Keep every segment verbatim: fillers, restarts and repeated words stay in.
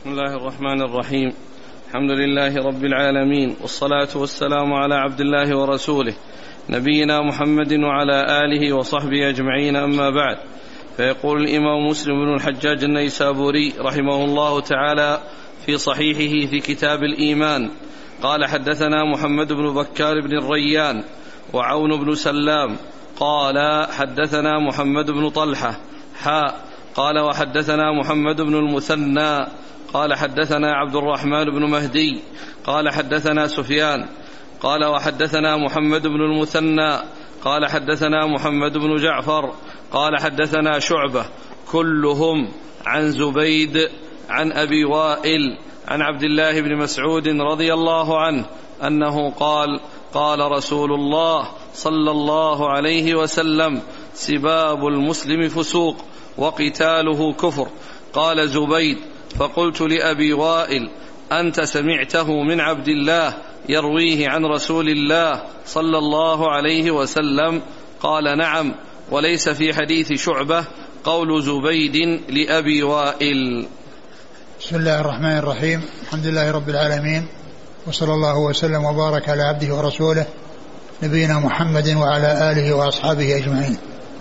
بسم الله الرحمن الرحيم. الحمد لله رب العالمين، والصلاة والسلام على عبد الله ورسوله نبينا محمد وعلى آله وصحبه أجمعين، أما بعد. فيقول الإمام مسلم بن الحجاج النيسابوري رحمه الله تعالى في صحيحه في كتاب الإيمان قال: حدثنا محمد بن بكار بن الريان وعون بن سلام قال: حدثنا محمد بن طلحة حاء قال: وحدثنا محمد بن المثنى قال: حدثنا عبد الرحمن بن مهدي قال: حدثنا سفيان قال: وحدثنا محمد بن المثنى قال: حدثنا محمد بن جعفر قال: حدثنا شعبة كلهم عن زبيد عن أبي وائل عن عبد الله بن مسعود رضي الله عنه أنه قال: قال رسول الله صلى الله عليه وسلم: سباب المسلم فسوق وقتاله كفر. قال زبيد: فقلت لأبي وائل: أنت سمعته من عبد الله يرويه عن رسول الله صلى الله عليه وسلم؟ قال: نعم، وليس في حديث شعبة قول زبيد لأبي وائل. بسم الله الرحمن الرحيم. الحمد لله رب العالمين، وصلى الله وسلم وبارك على عبده ورسوله نبينا محمد وعلى آله وأصحابه أجمعين.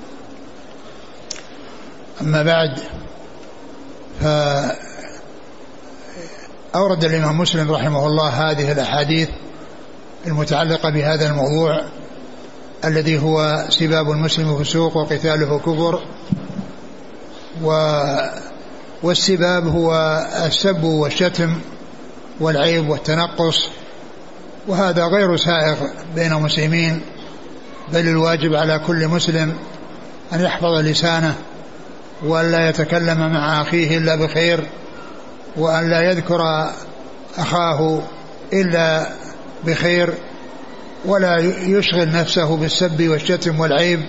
أما بعد، فأورد الإمام مسلم رحمه الله هذه الأحاديث المتعلقة بهذا الموضوع الذي هو سباب المسلم فسوق وقتاله كفر. والسباب هو السب والشتم والعيب والتنقص، وهذا غير سائغ بين المسلمين، بل الواجب على كل مسلم أن يحفظ لسانه وأن لا يتكلم مع أخيه إلا بخير، وأن لا يذكر أخاه إلا بخير، ولا يشغل نفسه بالسب والشتم والعيب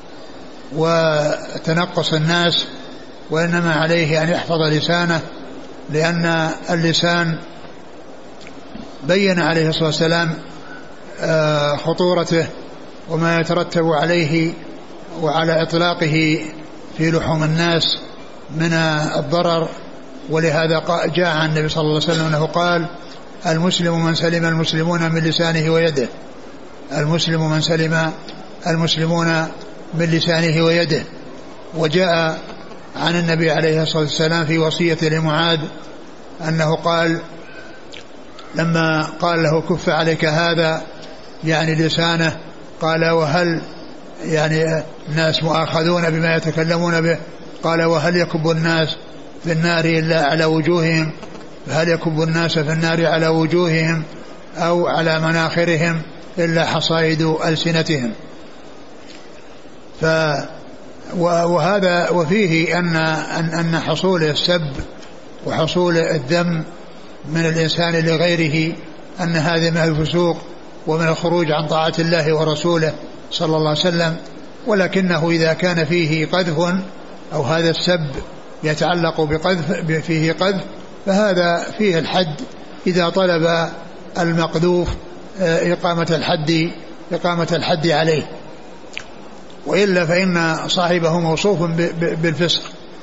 وتنقص الناس، وإنما عليه أن يحفظ لسانه، لأن اللسان بين عليه الصلاة والسلام خطورته وما يترتب عليه وعلى إطلاقه في لحوم الناس من الضرر. ولهذا جاء عن النبي صلى الله عليه وسلم أنه قال: المسلم من سلم المسلمون من لسانه ويده. المسلم من سلم المسلمون من لسانه ويده. وجاء عن النبي عليه الصلاة والسلام في وصية لمعاذ أنه قال لما قال له: كف عليك هذا، يعني لسانه، قال: وهل يعني الناس مؤاخذون بما يتكلمون به؟ قال: وهل يكب الناس في النار إلا على وجوههم؟ هل يكب الناس في النار على وجوههم أو على مناخرهم إلا حصائد ألسنتهم؟ ف وهذا وفيه أن أن حصول السب وحصول الذم من الإنسان لغيره أن هذا من الفسوق ومن الخروج عن طاعة الله ورسوله صلى الله عليه وسلم. ولكنه إذا كان فيه قذف أو هذا السب يتعلق بقذف فيه قذف، فهذا فيه الحد إذا طلب المقذوف إقامة الحد إقامة الحد عليه، وإلا فإن صاحبه موصوف بالفسق.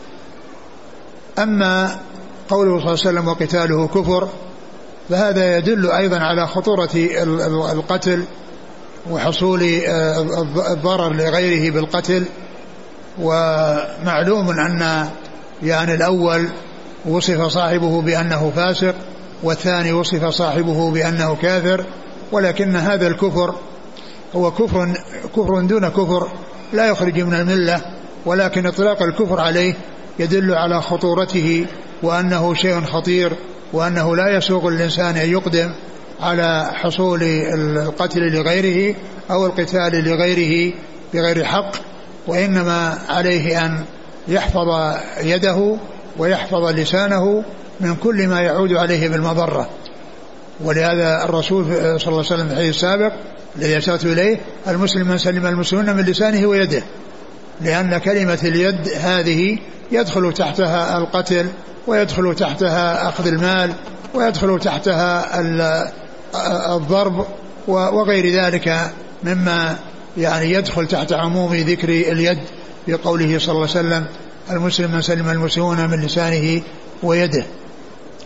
أما قوله صلى الله عليه وسلم: وقتاله كفر، فهذا يدل أيضا على خطورة القتل وحصول الضرر لغيره بالقتل. ومعلوم أن يعني الأول وصف صاحبه بأنه فاسق، والثاني وصف صاحبه بأنه كافر، ولكن هذا الكفر هو كفر كفر دون كفر لا يخرج من الملة، ولكن اطلاق الكفر عليه يدل على خطورته وأنه شيء خطير، وأنه لا يسوغ الإنسان أن يقدم على حصول القتل لغيره أو القتال لغيره بغير حق، وإنما عليه أن يحفظ يده ويحفظ لسانه من كل ما يعود عليه بالمضرة. ولهذا الرسول صلى الله عليه وسلم في الحديث السابق الذي أشرت إليه: المسلم من سلم المسلمون من لسانه ويده، لأن كلمة اليد هذه يدخل تحتها القتل، ويدخل تحتها أخذ المال، ويدخل تحتها الضرب وغير ذلك مما يعني يدخل تحت عموم ذكر اليد بقوله صلى الله عليه وسلم: المسلم من سلم المسلمون من لسانه ويده.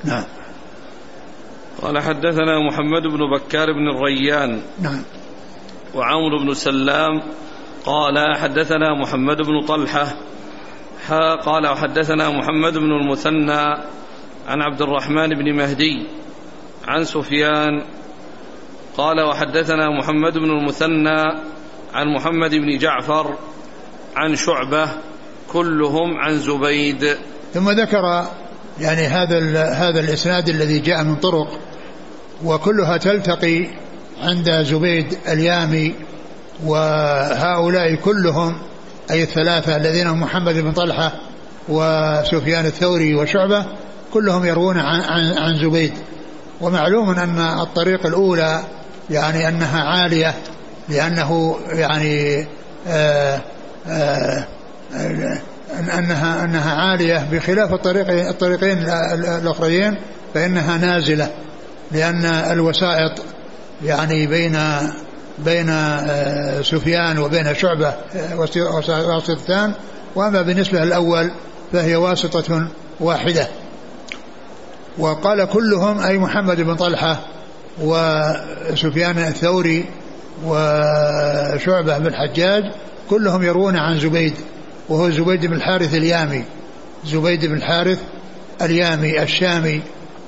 نعم. قال حدثنا محمد بن بكار بن الريان نعم. وعمرو بن سلام قال حدثنا محمد بن طلحة قال وحدثنا محمد بن المثنى عن عبد الرحمن بن مهدي عن سفيان قال وحدثنا محمد بن المثنى عن محمد بن جعفر عن شعبة كلهم عن زبيد. ثم ذكر يعني هذا هذا الإسناد الذي جاء من طرق وكلها تلتقي عند زبيد اليامي، وهؤلاء كلهم أي الثلاثة الذين هم محمد بن طلحة وسفيان الثوري وشعبة كلهم يروون عن, عن, عن زبيد. ومعلوم أن الطريق الأولى يعني أنها عالية لأنه يعني آآ آآ أنها أنها عالية بخلاف الطريق الطريقين الأخرين فإنها نازلة، لأن الوسائط يعني بين بين سفيان وبين شعبة واسطتان، وأما بالنسبة للأول فهي واسطة واحدة. وقال كلهم أي محمد بن طلحة وسفيان الثوري وشعبة بن الحجاج كلهم يروون عن زبيد، وهو زبيد بن الحارث اليامي، زبيد بن الحارث اليامي الشامي.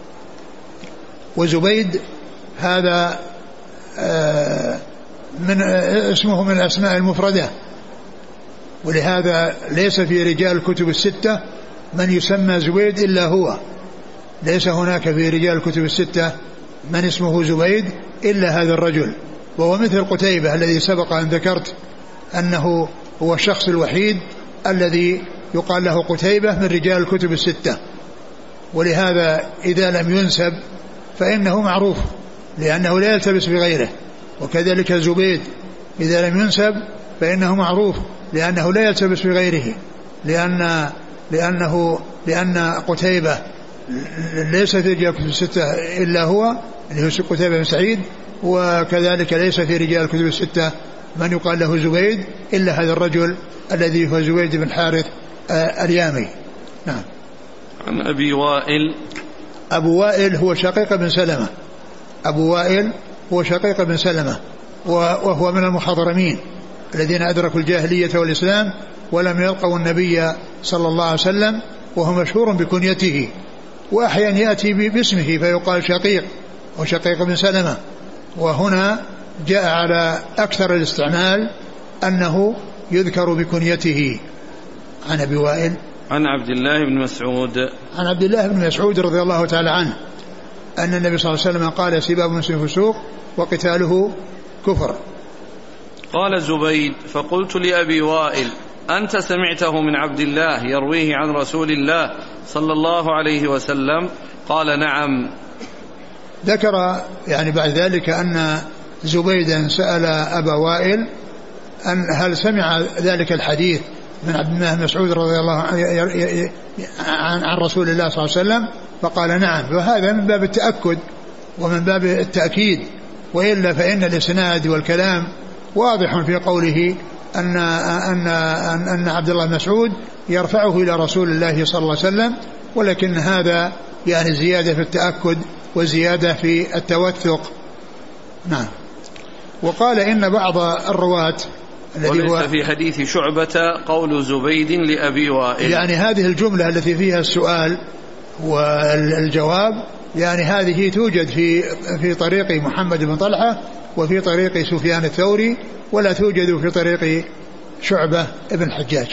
وزبيد هذا من اسمه من الأسماء المفردة، ولهذا ليس في رجال الكتب الستة من يسمى زبيد إلا هو، ليس هناك في رجال الكتب الستة من اسمه زبيد إلا هذا الرجل، وهو مثل قتيبة الذي سبق أن ذكرت أنه هو الشخص الوحيد الذي يقال له قتيبة من رجال الكتب الستة، ولهذا إذا لم ينسب فإنه معروف لأنه لا يلتبس بغيره. وكذلك زبيد إذا لم ينسب فإنه معروف لأنه لا يلتبس بغيره، لأن لأنه لأن قتيبة ليس في رجال الكتب الستة إلا هو اللي هو قتيبة بن سعيد، وكذلك ليس في رجال الكتب الستة من يقال له زبيد إلا هذا الرجل الذي هو زبيد بن حارث اليامي. نعم. عن أبي وائل. أبو وائل هو شقيق بن سلمة، أبو وائل هو شقيق بن سلمة وهو من المخضرمين الذين أدركوا الجاهلية والإسلام ولم يلقوا النبي صلى الله عليه وسلم، وهو مشهور بكنيته، وأحيانا يأتي باسمه فيقال شقيق وشقيق بن سلمة. وهنا جاء على أكثر الاستعمال أنه يذكر بكنيته. عن أبي وائل عن عبد الله بن مسعود عن عبد الله بن مسعود رضي الله تعالى عنه أن النبي صلى الله عليه وسلم قال سباب المسلم فسوق وقتاله كفر. قال زبيد فقلت لأبي وائل أنت سمعته من عبد الله يرويه عن رسول الله صلى الله عليه وسلم؟ قال نعم. ذكر يعني بعد ذلك أن زبيدا سأل أبا وائل أن هل سمع ذلك الحديث من عبد الله بن مسعود رضي الله عنه عن رسول الله صلى الله عليه وسلم؟ فقال نعم. فهذا من باب التأكد ومن باب التأكيد، وإلا فإن الإسناد والكلام واضح في قوله أن, أن, أن, أن عبد الله بن مسعود يرفعه إلى رسول الله صلى الله عليه وسلم، ولكن هذا يعني زيادة في التأكد وزيادة في التوثق. نعم. وقال إن بعض الرواة وليس هو في حديث شعبة قول زبيد لأبي وائل، يعني هذه الجملة التي فيها السؤال والجواب يعني هذه توجد في في طريق محمد بن طلحة وفي طريق سفيان الثوري، ولا توجد في طريق شعبة ابن الحجاج.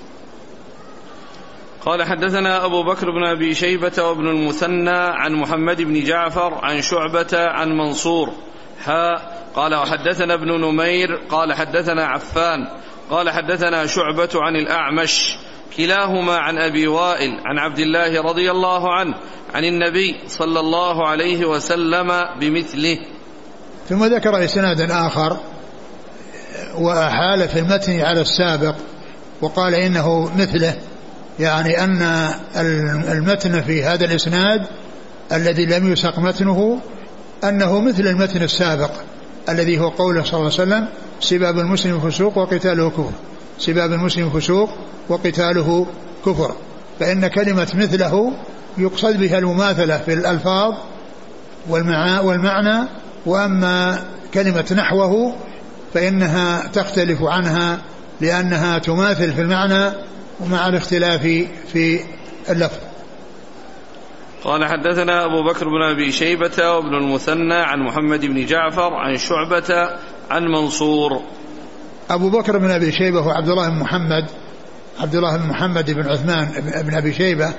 قال حدثنا أبو بكر بن أبي شيبة وابن المثنى عن محمد بن جعفر عن شعبة عن منصور ها قال وحدثنا ابن نمير قال حدثنا عفان قال حدثنا شعبة عن الأعمش كلاهما عن أبي وائل عن عبد الله رضي الله عنه عن النبي صلى الله عليه وسلم بمثله. ثم ذكر إسنادا آخر وأحال في المتن على السابق وقال إنه مثله، يعني أن المتن في هذا الإسناد الذي لم يسق متنه أنه مثل المتن السابق الذي هو قوله صلى الله عليه وسلم سباب المسلم فسوق وقتاله كفر، سباب المسلم فسوق وقتاله كفر. فإن كلمة مثله يقصد بها المماثلة في الألفاظ والمعنى، وأما كلمة نحوه فإنها تختلف عنها لأنها تماثل في المعنى ومع الاختلاف في اللفظ. قال حدثنا أبو بكر بن أبي شيبة وابن المثنى عن محمد بن جعفر عن شعبة عن منصور. أبو بكر بن أبي شيبة هو عبد الله بن محمد عبد الله بن محمد بن عثمان بن أبي شيبة،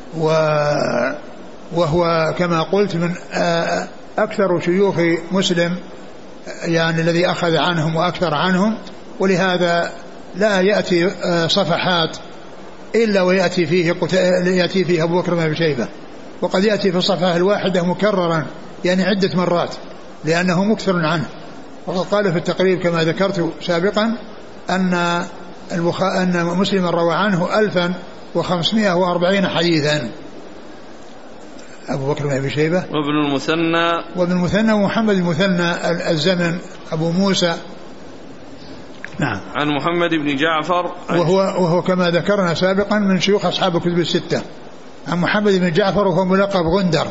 وهو كما قلت من أكثر شيوخ مسلم يعني الذي أخذ عنهم وأكثر عنهم، ولهذا لا يأتي صفحات إلا ويأتي فيه يأتي فيه أبو بكر بن أبي شيبة، وقد يأتي في الصفحة الواحدة مكررا يعني عدة مرات لأنه مكثر عنه. وقد قال في التقريب كما ذكرت سابقا أن أن مسلم روى عنه ألفا وخمسمائة وأربعين حديثا. أبو بكر بن أبي شيبة وابن المثنى وابن المثنى ومحمد المثنى الزمن أبو موسى نعم عن محمد بن جعفر وهو, وهو كما ذكرنا سابقا من شيوخ أصحاب الكتب الستة. عن محمد بن جعفر وهو ملقب غندر.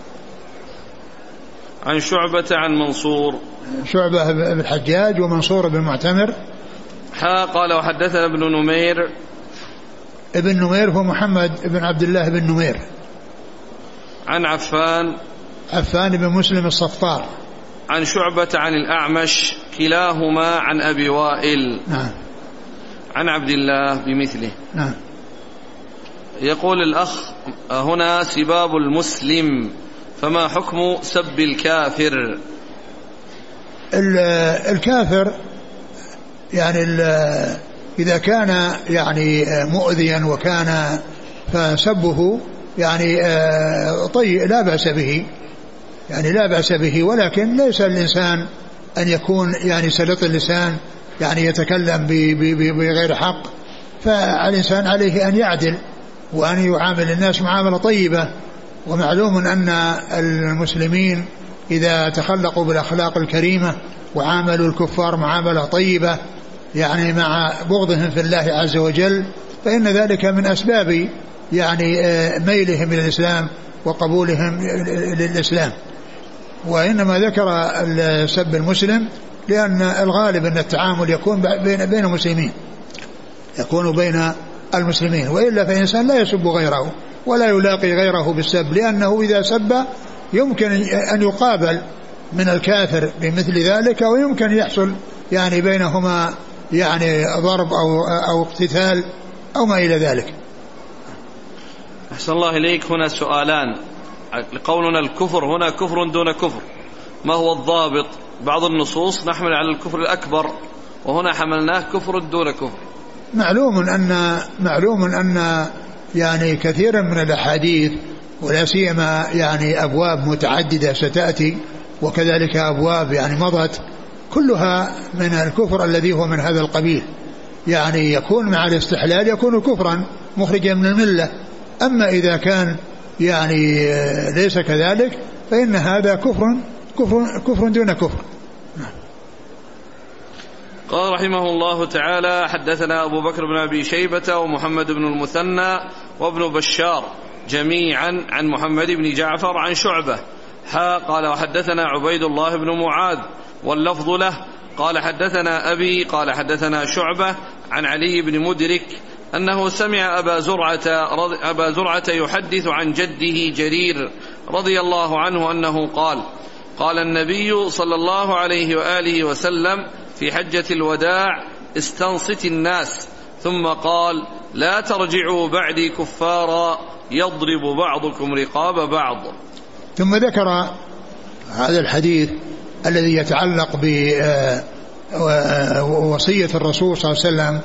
عن شعبة عن منصور شعبة بن الحجاج ومنصور بن معتمر. حا قال وحدثنا ابن نمير. ابن نمير هو محمد بن عبد الله بن نمير. عن عفان عفان بن مسلم الصفار. عن شعبة عن الأعمش كلاهما عن أبي وائل. نعم. عن عبد الله بمثله. نعم. يقول الأخ هنا سباب المسلم فما حكم سب الكافر؟ الكافر يعني إذا كان يعني مؤذيا وكان فسبه يعني طيب لا بأس به يعني لا بأس به، ولكن ليس الإنسان أن يكون يعني سلط اللسان يعني يتكلم بغير حق، فالإنسان عليه أن يعدل وأن يعامل الناس معاملة طيبة. ومعلوم أن المسلمين إذا تخلقوا بالأخلاق الكريمة وعاملوا الكفار معاملة طيبة يعني مع بغضهم في الله عز وجل فإن ذلك من أسباب يعني ميلهم إلى الإسلام وقبولهم للإسلام. وإنما ذكر سب المسلم لأن الغالب أن التعامل يكون بين بين المسلمين يكون بين المسلمين، وإلا فإنسان لا يسب غيره ولا يلاقي غيره بالسب، لأنه إذا سب يمكن أن يقابل من الكافر بمثل ذلك، ويمكن يحصل يعني بينهما يعني ضرب أو, أو اقتتال أو ما إلى ذلك. أحسن الله إليك. هنا سؤالان. قولنا الكفر هنا كفر دون كفر، ما هو الضابط؟ بعض النصوص نحمل على الكفر الأكبر وهنا حملناه كفر دون كفر. معلوم أن معلوم أن يعني كثيرا من الأحاديث ولا سيما يعني أبواب متعددة ستأتي وكذلك أبواب يعني مضت كلها من الكفر الذي هو من هذا القبيل، يعني يكون مع الاستحلال يكون كفرا مخرجا من الملة. أما إذا كان يعني ليس كذلك فإن هذا كفر كفر كفر دون كفر. قال رحمه الله تعالى حدثنا أبو بكر بن أبي شيبة ومحمد بن المثنى وابن بشار جميعا عن محمد بن جعفر عن شعبة. حا قال وحدثنا عبيد الله بن معاذ واللفظ له قال حدثنا أبي قال حدثنا شعبة عن علي بن مدرك أنه سمع أبا زرعة, أبا زرعة يحدث عن جده جرير رضي الله عنه أنه قال قال النبي صلى الله عليه وآله وسلم في حجة الوداع استنصت الناس ثم قال لا ترجعوا بعدي كفارا يضرب بعضكم رقاب بعض. ثم ذكر هذا الحديث الذي يتعلق بوصية الرسول صلى الله عليه وسلم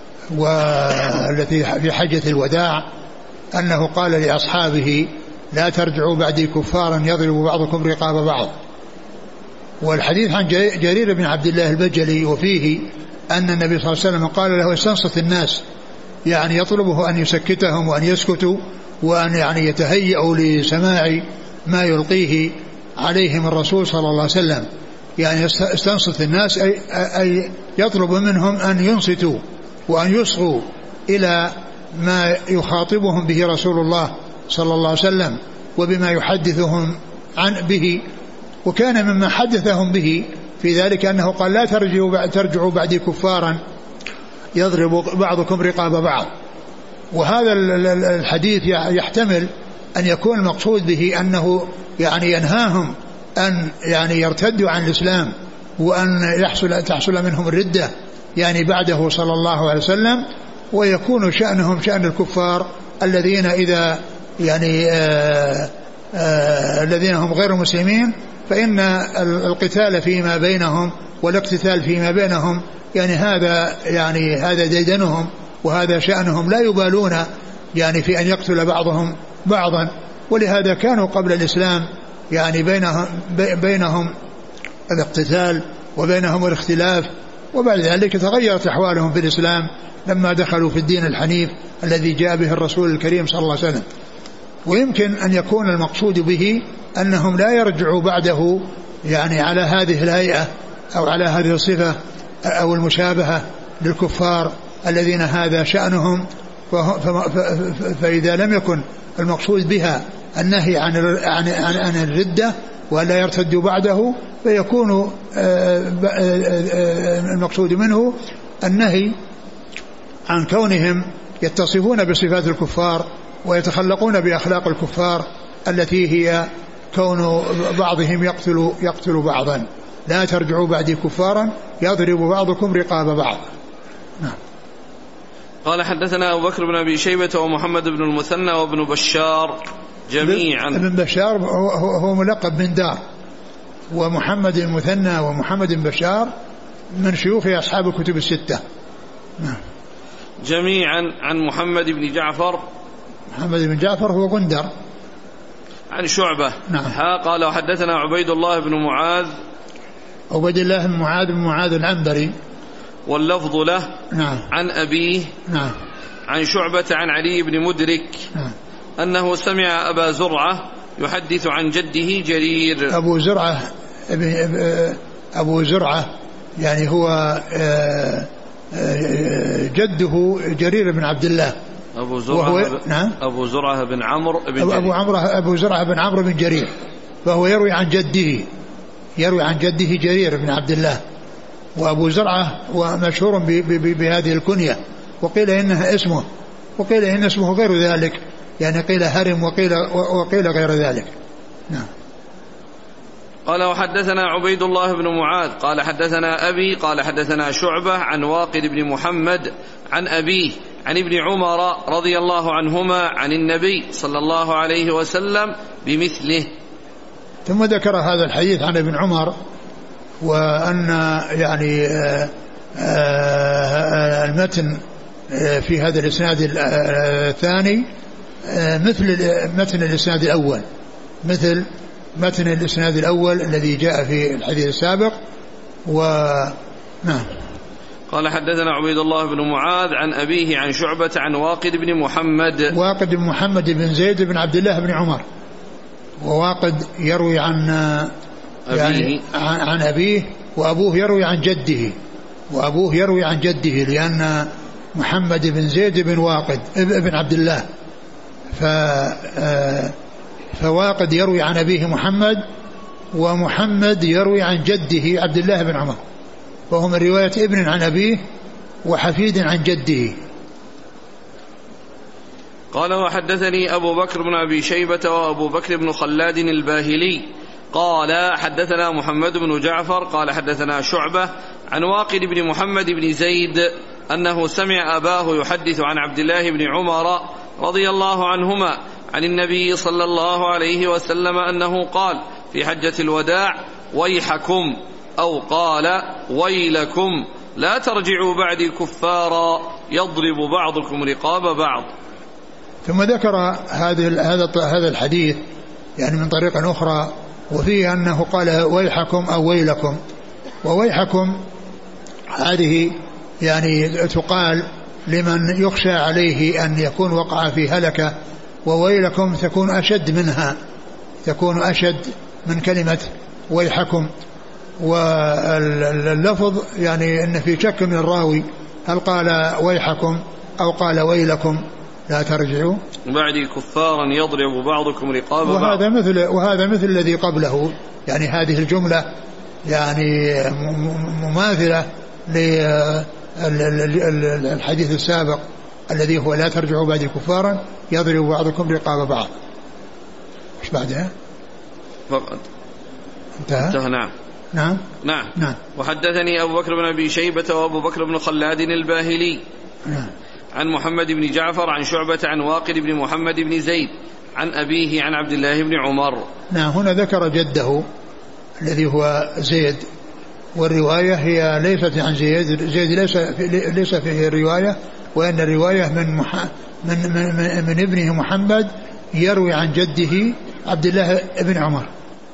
والتي في حجة الوداع أنه قال لأصحابه لا ترجعوا بعدي كفارا يضرب بعضكم رقاب بعض. والحديث عن جرير بن عبد الله البجلي وفيه أن النبي صلى الله عليه وسلم قال له استنصت الناس، يعني يطلبه أن يسكتهم وأن يسكتوا وأن يعني يتهيئوا لسماع ما يلقيه عليهم الرسول صلى الله عليه وسلم. يعني استنصت الناس أي, أي يطلب منهم أن ينصتوا وأن يصغوا إلى ما يخاطبهم به رسول الله صلى الله عليه وسلم وبما يحدثهم عن به. وكان مما حدثهم به في ذلك أنه قال لا ترجعوا ترجعوا بعدي كفارا يضرب بعضكم رقاب بعض. وهذا الحديث يحتمل أن يكون المقصود به أنه يعني ينهاهم أن يعني يرتدوا عن الإسلام وأن يحصل تحصل منهم الردة يعني بعده صلى الله عليه وسلم، ويكون شأنهم شأن الكفار الذين إذا يعني آآ آآ الذين هم غير مسلمين فإن القتال فيما بينهم والاقتتال فيما بينهم يعني هذا يعني هذا ديدنهم وهذا شأنهم، لا يبالون يعني في أن يقتل بعضهم بعضا. ولهذا كانوا قبل الإسلام يعني بينهم بينهم الاقتتال وبينهم الاختلاف، وبعد ذلك تغيرت أحوالهم في الإسلام لما دخلوا في الدين الحنيف الذي جاء به الرسول الكريم صلى الله عليه وسلم. ويمكن أن يكون المقصود به أنهم لا يرجعوا بعده يعني على هذه الهيئة أو على هذه الصفة أو المشابهة للكفار الذين هذا شأنهم. فإذا لم يكن المقصود بها النهي عن عن عن الردة ولا يرتدوا بعده فيكون المقصود منه النهي عن كونهم يتصفون بصفات الكفار ويتخلقون بأخلاق الكفار التي هي كون بعضهم يقتل يقتل بعضا. لا ترجعوا بعدي كفارا يضرب بعضكم رقاب بعض. نعم. قال حدثنا أبو بكر بن أبي شيبة ومحمد بن المثنى وابن بشار جميعا. ابن بشار هو ملقب من دار، ومحمد المثنى ومحمد بن بشار من شيوخ أصحاب الكتب الستة. نعم. جميعا عن محمد بن جعفر. محمد بن جعفر هو غندر. عن شعبة. نعم. قال وحدثنا عبيد الله بن معاذ. عبيد الله بن معاذ بن معاذ العنبري واللفظ له. نعم. عن أبيه. نعم. عن شعبة عن علي بن مدرك. نعم. أنه سمع أبا زرعة يحدث عن جده جرير. أبو زرعة أبو زرعة يعني هو جده جرير بن عبد الله. أبو زرعة ب... نعم. أبو زرعة بن عمرو بن أبو, أبو عمرو أبو زرعة بن عمرو بن جرير، فهو يروي عن جده يروي عن جده جرير بن عبد الله. وأبو زرعة ومشهور ب... ب... بهذه الكنية، وقيل إنها اسمه وقيل إن اسمه غير ذلك، يعني قيل هرم وقيل وقيل غير ذلك. نعم. قال وحدثنا عبيد الله بن معاذ قال حدثنا أبي قال حدثنا شعبة عن واقد بن محمد عن أبيه عن ابن عمر رضي الله عنهما عن النبي صلى الله عليه وسلم بمثله. ثم ذكر هذا الحديث عن ابن عمر، وأن يعني المتن في هذا الإسناد الثاني مثل متن الإسناد الأول مثل متن الإسناد الأول الذي جاء في الحديث السابق. ونعم. قال حدثنا عبيد الله بن معاذ عن أبيه عن شعبة عن واقد بن محمد. واقد بن محمد بن زيد بن عبد الله بن عمر، وواقد يروي عن يعني عن, عن أبيه، وأبوه يروي عن جده وأبوه يروي عن جده لأن محمد بن زيد بن واقد ابن عبد الله، ف فواقد يروي عن أبيه محمد، ومحمد يروي عن جده عبد الله بن عمر، وهو من رواية ابن عن أبيه وحفيد عن جده. قال وحدثني أبو بكر بن أبي شيبة وأبو بكر بن خلاد الباهلي قال حدثنا محمد بن جعفر قال حدثنا شعبة عن واقد بن محمد بن زيد أنه سمع أباه يحدث عن عبد الله بن عمر رضي الله عنهما عن النبي صلى الله عليه وسلم أنه قال في حجة الوداع ويحكم أو قال ويلكم لا ترجعوا بعدي كفارا يضرب بعضكم رقاب بعض. ثم ذكر هذا هذا الحديث يعني من طريق أخرى، وفيه أنه قال ويحكم أو ويلكم. وويحكم هذه يعني تقال لمن يخشى عليه أن يكون وقع في هلكة، وويلكم تكون أشد منها تكون أشد من كلمة ويحكم. واللفظ يعني أن في شك من الراوي هل قال ويحكم أو قال ويلكم، لا ترجعوا بعدي كفارا يضرب بعضكم رقاب بعض. وهذا مثل وهذا مثل الذي قبله، يعني هذه الجملة يعني مماثلة للحديث السابق الذي هو لا ترجعوا بعدي كفارا يضرب بعضكم رقاب بعض. ايش بعدها؟ فقط انتهى. انتهى. نعم نعم نعم نعم. وحدثني أبو بكر بن أبي شيبة وأبو بكر بن خلاد الباهلي نعم. عن محمد بن جعفر عن شعبة عن واقد بن محمد بن زيد عن أبيه عن عبد الله بن عمر. نعم. هنا ذكر جده الذي هو زيد، والرواية هي ليست عن زيد، زيد ليس ليس فيه الرواية، وأن الرواية من مح من من, من, من ابنه محمد يروي عن جده عبد الله بن عمر.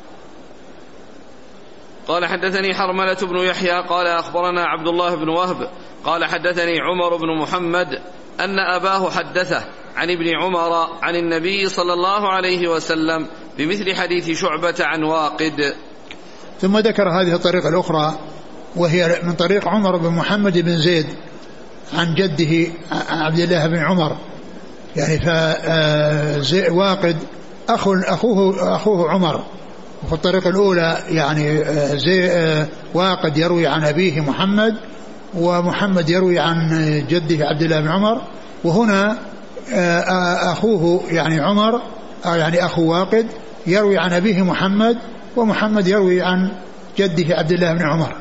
قال حدثني حرملة بن يحيى قال أخبرنا عبد الله بن وهب قال حدثني عمر بن محمد أن أباه حدثه عن ابن عمر عن النبي صلى الله عليه وسلم بمثل حديث شعبة عن واقد. ثم ذكر هذه الطريقة الأخرى وهي من طريق عمر بن محمد بن زيد عن جده عبد الله بن عمر، يعني فواقد أخو أخوه أخوه عمر. وفي الطريقة الأولى يعني زي واقد يروي عن أبيه محمد، ومحمد يروي عن جده عبد الله بن عمر، وهنا أخوه يعني عمر يعني أخو واقد يروي عن أبيه محمد، ومحمد يروي عن جده عبد الله بن عمر.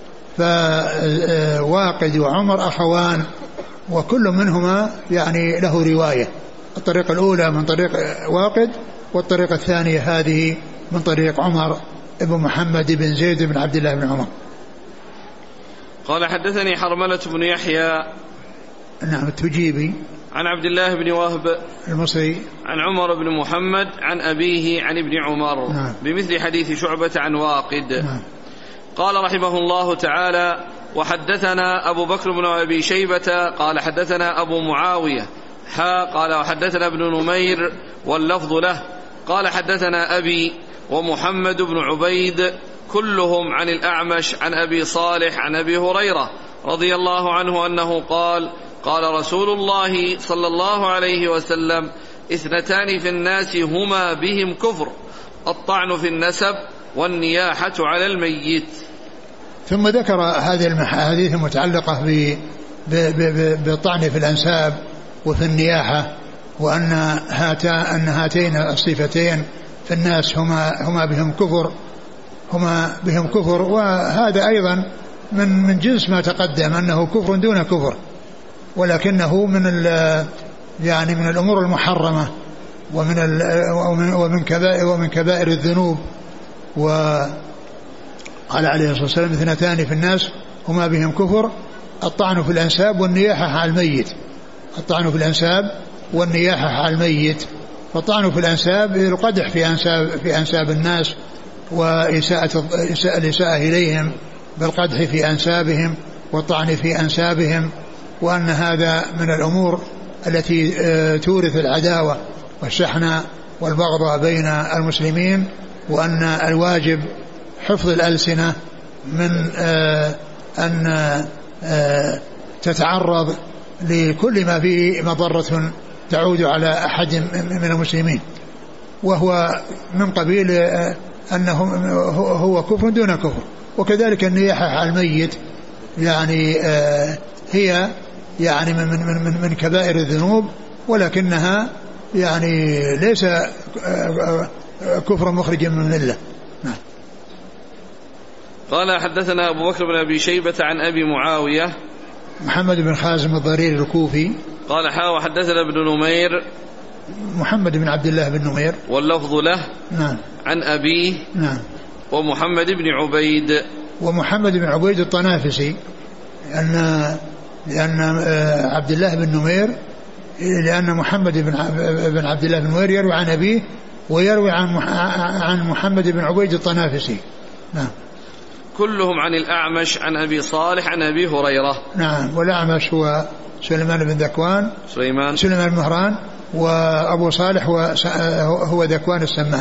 فواقد وعمر أخوان، وكل منهما يعني له رواية. الطريقة الأولى من طريق واقد، والطريقة الثانية هذه من طريق عمر ابن محمد بن زيد بن عبد الله بن عمر. قال حدثني حرملة بن يحيى نعم التجيبي عن عبد الله بن وهب المصري عن عمر بن محمد عن أبيه عن ابن عمر نعم. بمثل حديث شعبة عن واقد. نعم. قال رحمه الله تعالى وحدثنا أبو بكر بن أبي شيبة قال حدثنا أبو معاوية حا قال وحدثنا ابن نمير واللفظ له قال حدثنا أبي ومحمد بن عبيد كلهم عن الأعمش عن أبي صالح عن أبي هريرة رضي الله عنه أنه قال قال رسول الله صلى الله عليه وسلم اثنتان في الناس هما بهم كفر الطعن في النسب والنياحة على الميت. ثم ذكر هذه الأحاديث المتعلقة بالطعن في الأنساب وفي النياحة، وأن هاتا أن هاتين الصفتين في الناس هما هما بهم كفر هما بهم كفر وهذا أيضا من من جنس ما تقدم أنه كفر دون كفر، ولكنه من يعني من الأمور المحرمة ومن ومن كبائر ومن كبائر الذنوب. وقال عليه الصلاة والسلام اثنتان في الناس هما بهم كفر الطعن في الأنساب والنياحة على الميت. الطعن في الأنساب والنياحة على الميت. فالطعن في الأنساب القدح في أنساب في أنساب الناس وإساءة الإساءة إليهم بالقدح في أنسابهم والطعن في أنسابهم، وأن هذا من الأمور التي تورث العداوة والشحنة والبغضاء بين المسلمين، وأن الواجب حفظ الألسنة من أن تتعرض لكل ما فيه مضرة تعود على أحد من المسلمين، وهو من قبيل أنه هو كفر دون كفر. وكذلك النياحة على الميت يعني هي يعني من من من من كبائر الذنوب، ولكنها يعني ليس كفر مخرج من الملة. نعم. قال حدثنا أبو بكر بن أبي شيبة عن أبي معاوية محمد بن خازم الضرير الكوفي قال حا وحدثنا ابن نمير محمد بن عبد الله بن نمير واللفظ له نعم عن أبيه نعم ومحمد بن عبيد ومحمد بن عبيد الطنافسي، لأن لأن عبد الله بن نمير لأن محمد بن عبد الله بن نمير يروي عن أبيه ويروي عن عن محمد بن عبيد الطنافسي. نعم. كلهم عن الأعمش عن أبي صالح عن أبي هريرة. نعم. والأعمش هو سليمان بن ذكوان سليمان سليمان بن مهران، وأبو صالح هو هو ذكوان السمان.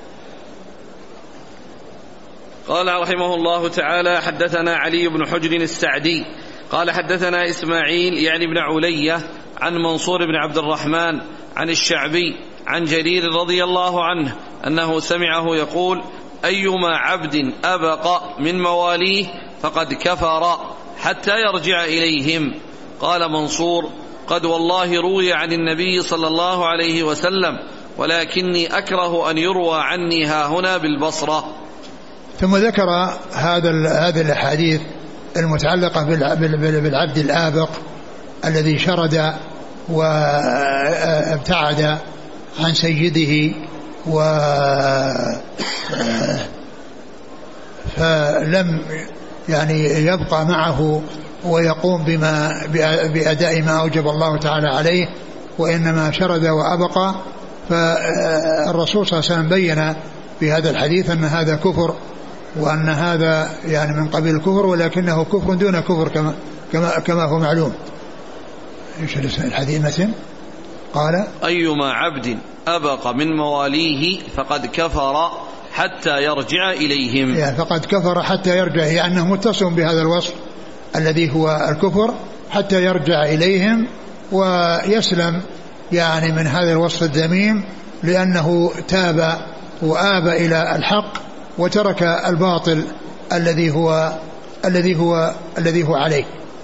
قال رحمه الله تعالى حدثنا علي بن حجر السعدي قال حدثنا إسماعيل يعني بن علية عن منصور بن عبد الرحمن عن الشعبي عن جرير رضي الله عنه أنه سمعه يقول: أيما عبد أبق من مواليه فقد كفر حتى يرجع إليهم. قال منصور: قد والله روي عن النبي صلى الله عليه وسلم، ولكني أكره أن يروى عني هاهنا بالبصرة. ثم ذكر هذا هذه الأحاديث المتعلقة بالعبد الآبق الذي شرد وابتعد عن سيده و فلم يعني يبقى معه ويقوم بما بأداء ما أوجب الله تعالى عليه، وإنما شرد وأبقى. فالرسول صلى الله عليه وسلم بين في هذا الحديث أن هذا كفر، وأن هذا يعني من قبيل الكفر، ولكنه كفر دون كفر كما كما كما هو معلوم. ايش الحديث مثل؟ قال: أيما عبد أبق من مواليه فقد كفر حتى يرجع إليهم. يعني فقد كفر حتى يرجع، يعني أنه متصل بهذا الوصف الذي هو الكفر حتى يرجع إليهم ويسلم يعني من هذا الوصف الذميم، لأنه تاب وآب إلى الحق وترك الباطل الذي هو الذي هو الذي هو عليه.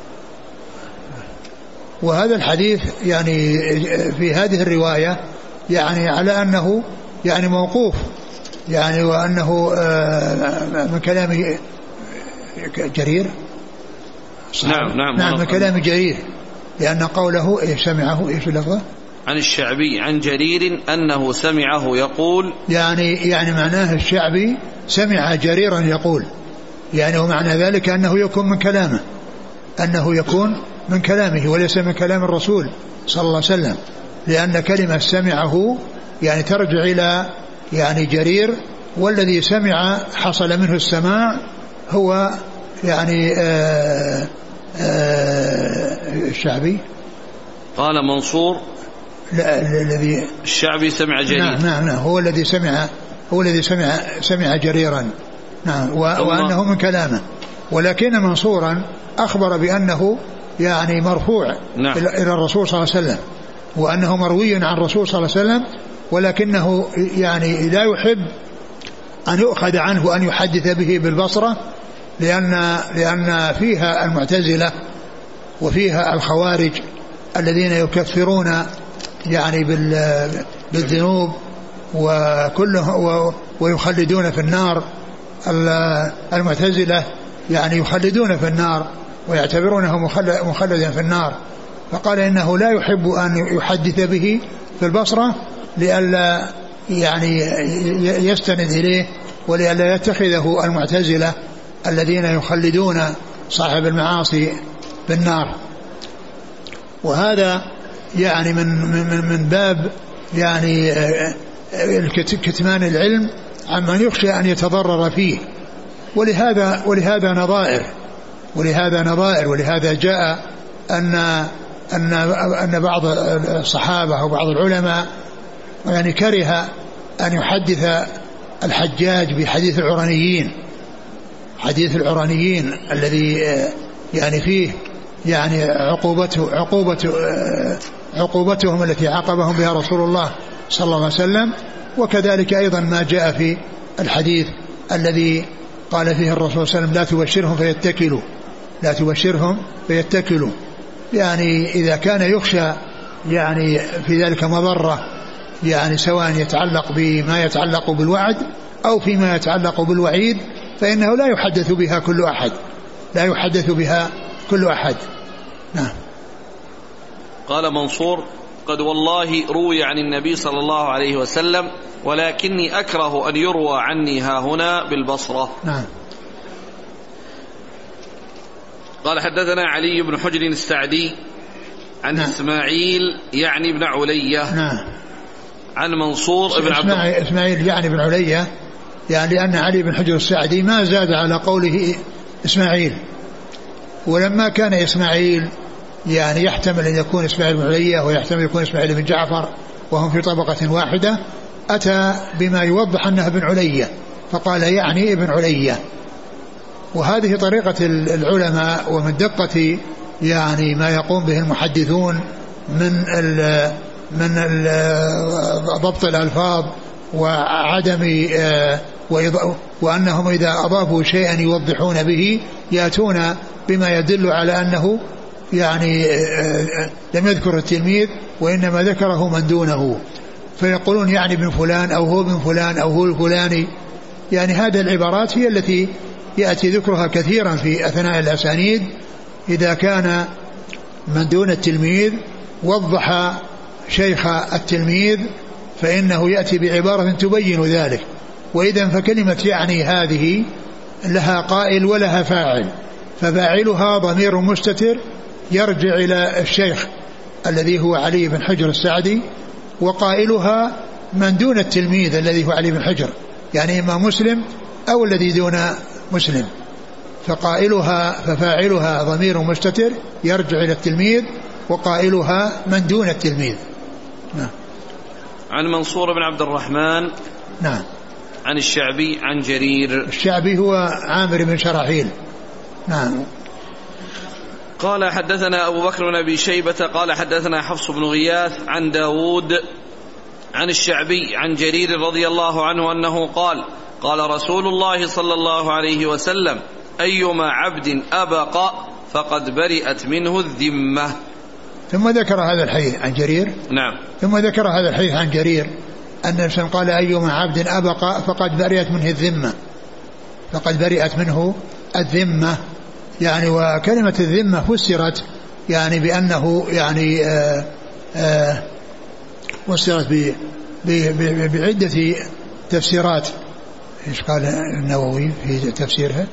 وهذا الحديث يعني في هذه الرواية يعني على أنه يعني موقوف، يعني وأنه من كلام جرير. نعم نعم نعم من كلام جرير، لأن قوله إيه سمعه إيش اللفظة؟ عن الشعبي عن جرير أنه سمعه يقول، يعني يعني معناه الشعبي سمع جريرا يقول، يعني ومعنى ذلك أنه يكون من كلامه، أنه يكون من كلامه وليس من كلام الرسول صلى الله عليه وسلم، لأن كلمة سمعه يعني ترجع إلى يعني جرير، والذي سمع حصل منه السماع هو يعني آآ آآ الشعبي. قال منصور: لا الذي الشعبي سمع جرير. نعم نعم نعم هو الذي سمع هو الذي سمع سمع جريرا. نعم وأنه من كلامه، ولكن منصورا أخبر بأنه يعني مرفوع نعم. إلى الرسول صلى الله عليه وسلم، وأنه مروي عن الرسول صلى الله عليه وسلم، ولكنه يعني لا يحب أن يؤخذ عنه أن يحدث به بالبصرة، لأن لأن فيها المعتزلة وفيها الخوارج الذين يكفرون يعني بالذنوب وكله ويخلدون في النار. المعتزلة يعني يخلدون في النار ويعتبرونه مخلدا في النار، فقال إنه لا يحب أن يحدث به في البصرة لئلا يعني يستند إليه ولئلا يتخذه المعتزلة الذين يخلدون صاحب المعاصي بالنار. وهذا يعني من من من باب يعني كتمان العلم عمن يخشى أن يتضرر فيه. ولهذا ولهذا نظائر ولهذا نظائر ولهذا جاء أن أن أن بعض الصحابة أو بعض العلماء يعني كره أن يحدث الحجاج بحديث العرانيين، حديث العرانيين الذي يعني فيه يعني عقوبته عقوبة عقوبتهم التي عاقبهم بها رسول الله صلى الله عليه وسلم. وكذلك أيضا ما جاء في الحديث الذي قال فيه الرسول صلى الله عليه وسلم: لا تبشرهم فيتكلوا لا تبشرهم فيتكلوا. يعني إذا كان يخشى يعني في ذلك مضرة، يعني سواء يتعلق بما يتعلق بالوعد أو فيما يتعلق بالوعيد، فإنه لا يحدث بها كل أحد لا يحدث بها كل أحد. نعم. قال منصور: قد والله روي عن النبي صلى الله عليه وسلم، ولكني أكره أن يروى عني هاهنا بالبصرة. نعم. قال: حدثنا علي بن حجر السعدي عن نعم. إسماعيل يعني بن علية. نعم. عن منصور بن عبد إسماعيل يعني بن علية، يعني لأن علي بن حجر السعدي ما زاد على قوله إسماعيل، ولما كان إسماعيل يعني يحتمل أن يكون إسماعيل بن علية ويحتمل يكون إسماعيل بن جعفر وهم في طبقة واحدة، أتى بما يوضح أنه ابن علية فقال يعني ابن علية. وهذه طريقة العلماء ومن دقة يعني ما يقوم به المحدثون من ال من ال ضبط الألفاظ وعدم وأنهم إذا أضافوا شيئا يوضحون به يأتون بما يدل على أنه يعني لم يذكر التلميذ وإنما ذكره من دونه، فيقولون يعني ابن فلان أو هو ابن فلان أو هو الفلاني. يعني هذه العبارات هي التي يأتي ذكرها كثيرا في أثناء الأسانيد، إذا كان من دون التلميذ وضح شيخ التلميذ فإنه يأتي بعبارة تبين ذلك. وإذا فكلمة يعني هذه لها قائل ولها فاعل، ففاعلها ضمير مستتر يرجع إلى الشيخ الذي هو علي بن حجر السعدي، وقائلها من دون التلميذ الذي هو علي بن حجر، يعني إما مسلم أو الذي دون مسلم. فقائلها ففاعلها ضمير مستتر يرجع إلى التلميذ، وقائلها من دون التلميذ. نعم. عن منصور بن عبد الرحمن. نعم. عن الشعبي عن جرير. الشعبي هو عامر بن شراحيل. نعم. قال حدثنا أبو بكر بن أبي شيبة قال حدثنا حفص بن غياث عن داود عن الشعبي عن جرير رضي الله عنه أنه قال قال رسول الله صلى الله عليه وسلم أيما عبد أبق فقد برئت منه الذمة. ثم ذكر هذا الحديث عن جرير. نعم. ثم ذكر هذا الحديث عن جرير أن النبي قال أيما عبد أبق فقد برئت منه الذمة، فقد برئت منه الذمة. يعني وكلمة الذمة فسرت يعني بأنه يعني آآ آآ فسرت بعدة تفسيرات. ايش قال النووي في تفسيرها؟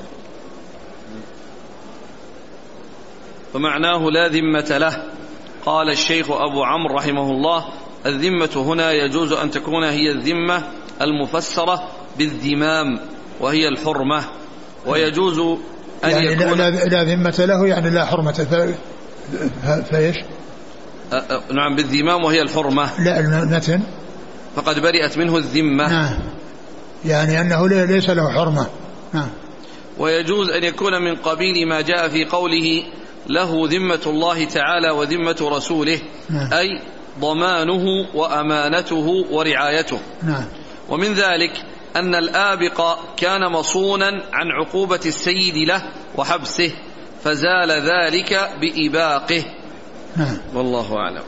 فمعناه لا ذمة له. قال الشيخ أبو عمرو رحمه الله الذمة هنا يجوز أن تكون هي الذمة المفسرة بالذمام وهي الحرمة، ويجوز أن يعني يكون لا, لا ذمة له يعني لا حرمة. فايش؟ نعم بالذمام وهي الحرمة. لا المتن فقد برئت منه الذمة. نعم. يعني أنه ليس له حرمة. نعم. ويجوز أن يكون من قبيل ما جاء في قوله له ذمة الله تعالى وذمة رسوله. نعم. أي ضمانه وأمانته ورعايته. نعم. ومن ذلك أن الآبق كان مصونا عن عقوبة السيد له وحبسه فزال ذلك بإباقه. نعم. والله أعلم.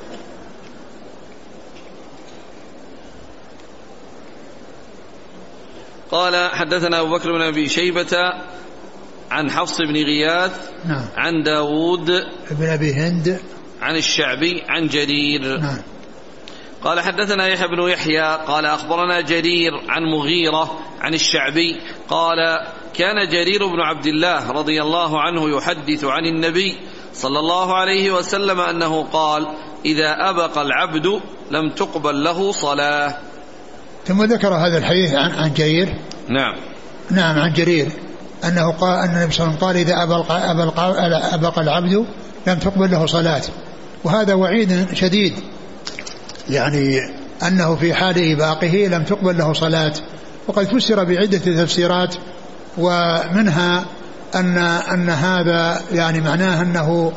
قال حدثنا أبو بكر بن أبي شيبة عن حفص بن غياث. نعم. عن داود بن أبي هند عن الشعبي عن جرير. نعم. قال حدثنا يحيى بن يحيى قال أخبرنا جرير عن مغيرة عن الشعبي قال كان جرير بن عبد الله رضي الله عنه يحدث عن النبي صلى الله عليه وسلم أنه قال إذا أبق العبد لم تقبل له صلاة. ثم ذكر هذا الحديث عن, عن جرير. نعم. نعم عن جرير أنه قال أن النبي صلى الله عليه وسلم قال إذا أبق, أبق, أبق العبد لم تقبل له صلاة، وهذا وعيد شديد، يعني أنه في حال إباقه لم تقبل له صلاة. وقد فسر بعدة تفسيرات، ومنها أن, أن هذا يعني معناه أنه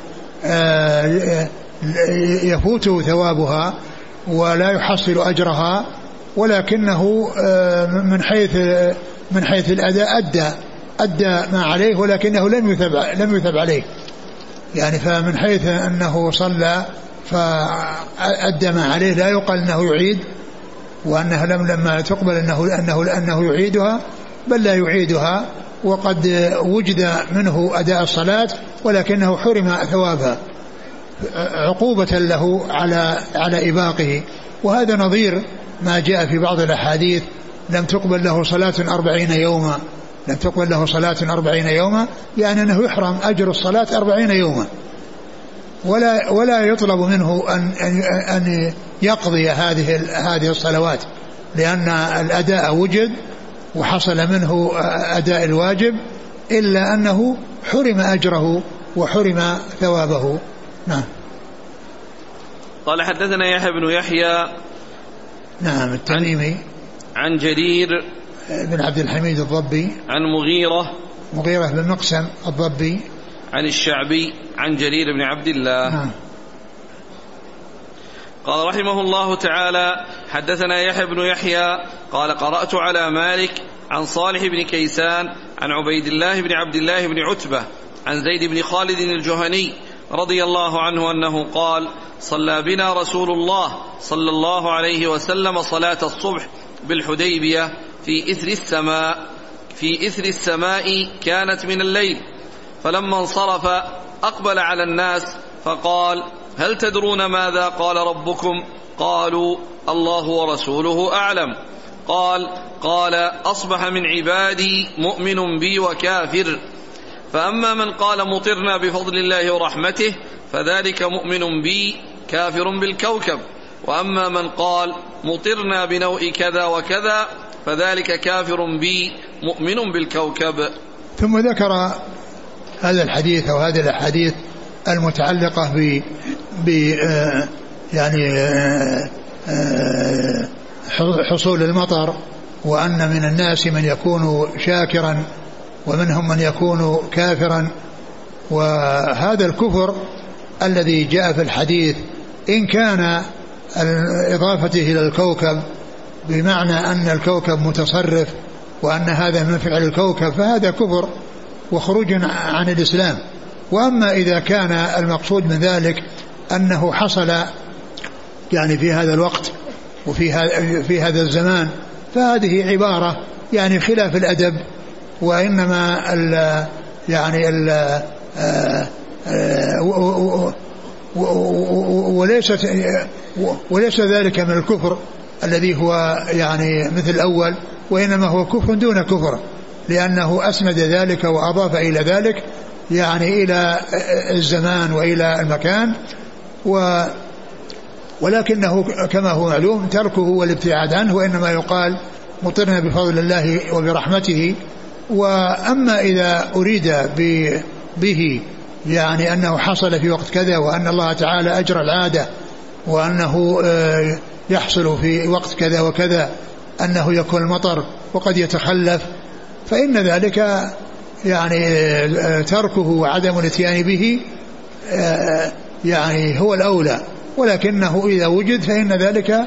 يفوت ثوابها ولا يحصل أجرها، ولكنه من حيث من حيث الأداء أدى أدى ما عليه، ولكنه لم يثب لم يثب عليه. يعني فمن حيث أنه صلى فأدى ما عليه لا يقال أنه يعيد، وأنها لم لما تقبل أنه أنه أنه يعيدها، بل لا يعيدها، وقد وجد منه أداء الصلاة ولكنه حرم ثوابها عقوبة له على على إباقه. وهذا نظير ما جاء في بعض الأحاديث لم تقبل له صلاة أربعين يوما، لم تقبل له صلاة أربعين يوما، يعني أنه يحرم أجر الصلاة أربعين يوما، ولا ولا يطلب منه أن أن يقضي هذه هذه الصلوات، لأن الأداء وجد وحصل منه أداء الواجب، إلا أنه حرم أجره وحرم ثوابه. نعم. قال حدثنا يحيى بن يحيى نعم التميمي عن جرير بن عبد الحميد الضبي عن مغيرة مغيرة بن مقسم الضبي عن الشعبي عن جرير بن عبد الله. نعم. قال رحمه الله تعالى: حدثنا يحيى بن يحيى قال قرأت على مالك عن صالح بن كيسان عن عبيد الله بن عبد الله بن عتبة عن زيد بن خالد الجهني رضي الله عنه أنه قال: صلى بنا رسول الله صلى الله عليه وسلم صلاة الصبح بالحديبية في إثر السماء في إثر السماء كانت من الليل، فلما انصرف أقبل على الناس فقال: هل تدرون ماذا قال ربكم؟ قالوا: الله ورسوله أعلم. قال: قال: أصبح من عبادي مؤمن بي وكافر، فأما من قال مطرنا بفضل الله ورحمته فذلك مؤمن بي كافر بالكوكب، وأما من قال مطرنا بنوء كذا وكذا فذلك كافر بي مؤمن بالكوكب. ثم ذكر هذا الحديث أو هذه الأحاديث المتعلقة ب ب يعني حصول المطر، وأن من الناس من يكون شاكرا ومنهم من يكون كافرا. وهذا الكفر الذي جاء في الحديث إن كان إضافته إلى الكوكب بمعنى أن الكوكب متصرف وأن هذا من فعل الكوكب فهذا كفر وخروج عن الإسلام. وأما إذا كان المقصود من ذلك أنه حصل يعني في هذا الوقت وفي في هذا الزمان فهذه عبارة يعني خلاف الأدب، وإنما ال يعني ال وليس وليس ذلك من الكفر الذي هو يعني مثل الأول، وإنما هو كفر دون كفر، لأنه أسند ذلك وأضاف إلى ذلك يعني إلى الزمان وإلى المكان، و ولكنه كما هو معلوم تركه والابتعاد عنه، وإنما يقال مطرنا بفضل الله وبرحمته. وأما إذا أريد به يعني أنه حصل في وقت كذا وأن الله تعالى أجرى العادة وأنه يحصل في وقت كذا وكذا أنه يكون المطر وقد يتخلف، فإن ذلك يعني تركه وعدم الاتيان به يعني هو الأولى، ولكنه إذا وجد فإن ذلك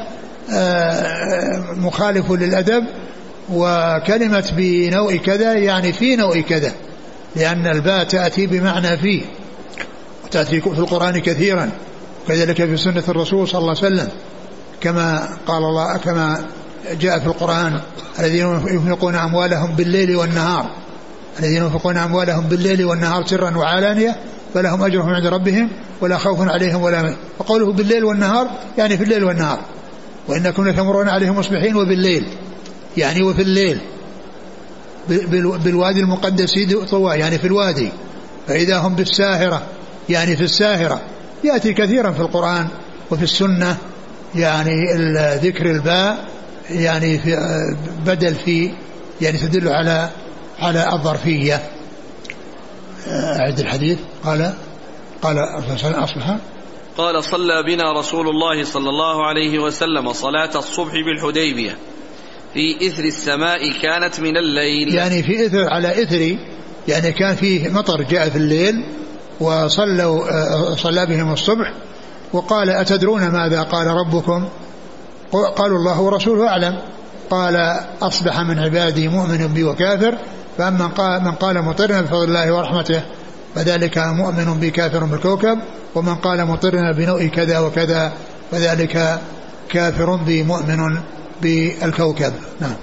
مخالف للأدب. وكلمة بنوع كذا يعني في نوع كذا، لأن الباء تأتي بمعنى فيه وتأتي في القرآن كثيرا، وكذلك في سنة الرسول صلى الله عليه وسلم كما قال الله كما جاء في القرآن: الذين ينفقون أموالهم بالليل والنهار الذين ينفقون أموالهم بالليل والنهار سرا وعلانية فلهم أجرهم عند ربهم ولا خوف عليهم ولا. وقوله بالليل والنهار يعني في الليل والنهار، وإنكم لتمرون عليهم مصبحين وبالليل يعني وفي الليل، بالوادي المقدس طوى يعني في الوادي، فإذا هم بالساهرة يعني في الساهرة. يأتي كثيرا في القرآن وفي السنة يعني ذكر الباء يعني في بدل في يعني تدل على على الظرفية. أعد الحديث. قال قال أصبح قال: صلى بنا رسول الله صلى الله عليه وسلم صلاة الصبح بالحديبية في إثر السماء كانت من الليل، يعني في إثر على إثري يعني كان فيه مطر جاء في الليل وصلوا صلى بهم الصبح، وقال: أتدرون ماذا قال ربكم؟ قالوا: الله ورسوله أعلم. قال: أصبح من عبادي مؤمن بي وكافر، فأما من قال مطرنا بفضل الله ورحمته فذلك مؤمن بي كافر بالكوكب، ومن قال مطرنا بنوء كذا وكذا فذلك كافر بي مؤمن بالكوكب. نعم.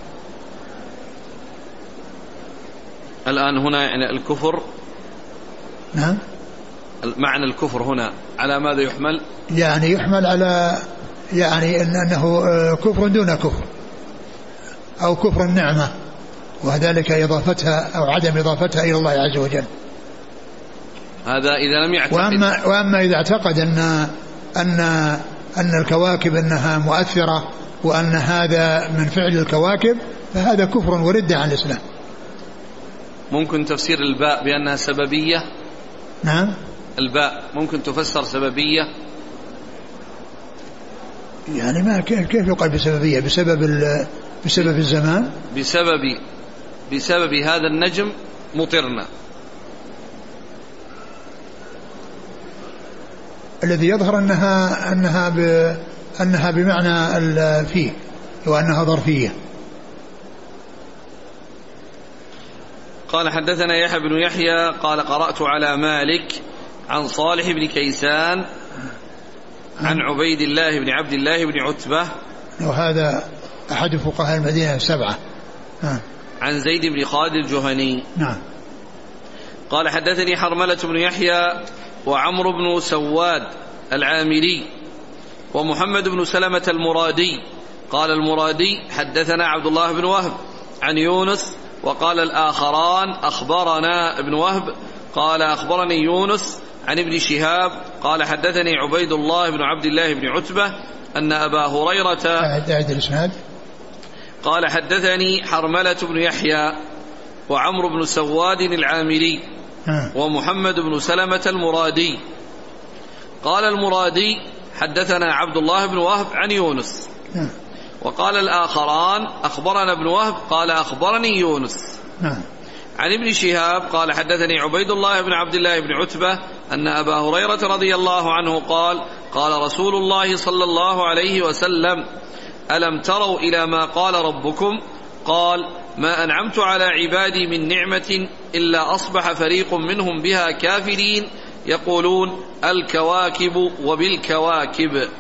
الآن هنا يعني الكفر، نعم، معنى الكفر هنا على ماذا يحمل؟ يعني يحمل على يعني أنه كفر دون كفر أو كفر النعمة، وذلك إضافتها أو عدم إضافتها إلى الله عز وجل. هذا إذا لم يعتقد. وأما, وأما إذا اعتقد أن أن أن الكواكب أنها مؤثرة وأن هذا من فعل الكواكب فهذا كفر ورد عن الإسلام. ممكن تفسير الباء بأنها سببية؟ نعم، الباء ممكن تفسر سببية، يعني ما كيف يقال بسببية؟ بسبب بسبب الزمان، بسبب بسبب هذا النجم مطرنا. الذي يظهر أنها أنها ب أنها بمعنى فيه وأنها ظرفية. قال حدثنا يحيى بن يحيى قال قرأت على مالك عن صالح بن كيسان عن عبيد الله بن عبد الله بن عتبة وهذا أحد فقهاء المدينة السبعة. آه. عن زيد بن خالد الجهني. نعم. قال حدثني حرملة بن يحيى وعمرو بن سواد العامري ومحمد بن سلمة المرادي. قال المرادي حدثنا عبد الله بن وهب عن يونس. وقال الآخران أخبرنا ابن وهب قال أخبرني يونس عن ابن شهاب قال حدثني عبيد الله بن عبد الله بن عتبة أن أبا هريرة. أعد الإسناد. قال حدثني حرملة بن يحيى وعمرو بن سواد العامري ومحمد بن سلمة المرادي. قال المرادي حدثنا عبد الله بن وهب عن يونس. وقال الآخران أخبرنا ابن وهب قال أخبرني يونس عن ابن شهاب قال حدثني عبيد الله بن عبد الله بن عتبة أن أبا هريرة رضي الله عنه قال قال رسول الله صلى الله عليه وسلم ألم تروا إلى ما قال ربكم قال ما أنعمت على عبادي من نعمة إلا أصبح فريق منهم بها كافرين يقولون الكواكب وبالكواكب.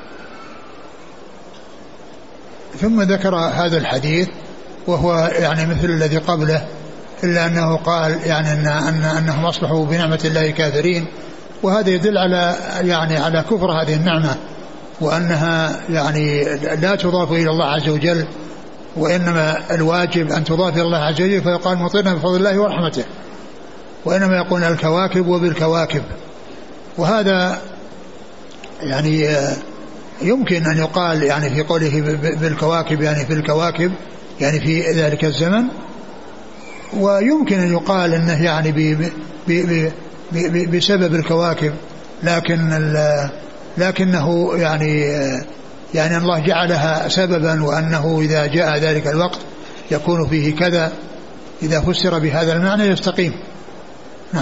ثم ذكر هذا الحديث وهو يعني مثل الذي قبله إلا أنه قال يعني أن أن أنهم أصبحوا بنعمة الله كافرين، وهذا يدل على يعني على كفر هذه النعمة وأنها يعني لا تضاف إلى الله عز وجل، وإنما الواجب أن تضاف إلى الله عز وجل فيقال مطرنا بفضل الله ورحمته، وإنما يقول الكواكب وبالكواكب. وهذا يعني يمكن أن يقال يعني في قوله بالكواكب يعني في الكواكب يعني في ذلك الزمن، ويمكن أن يقال أنه يعني ب ب ب بسبب الكواكب، لكن لكنه يعني يعني الله جعلها سببا، وأنه إذا جاء ذلك الوقت يكون فيه كذا، إذا فسر بهذا المعنى يستقيم. نعم.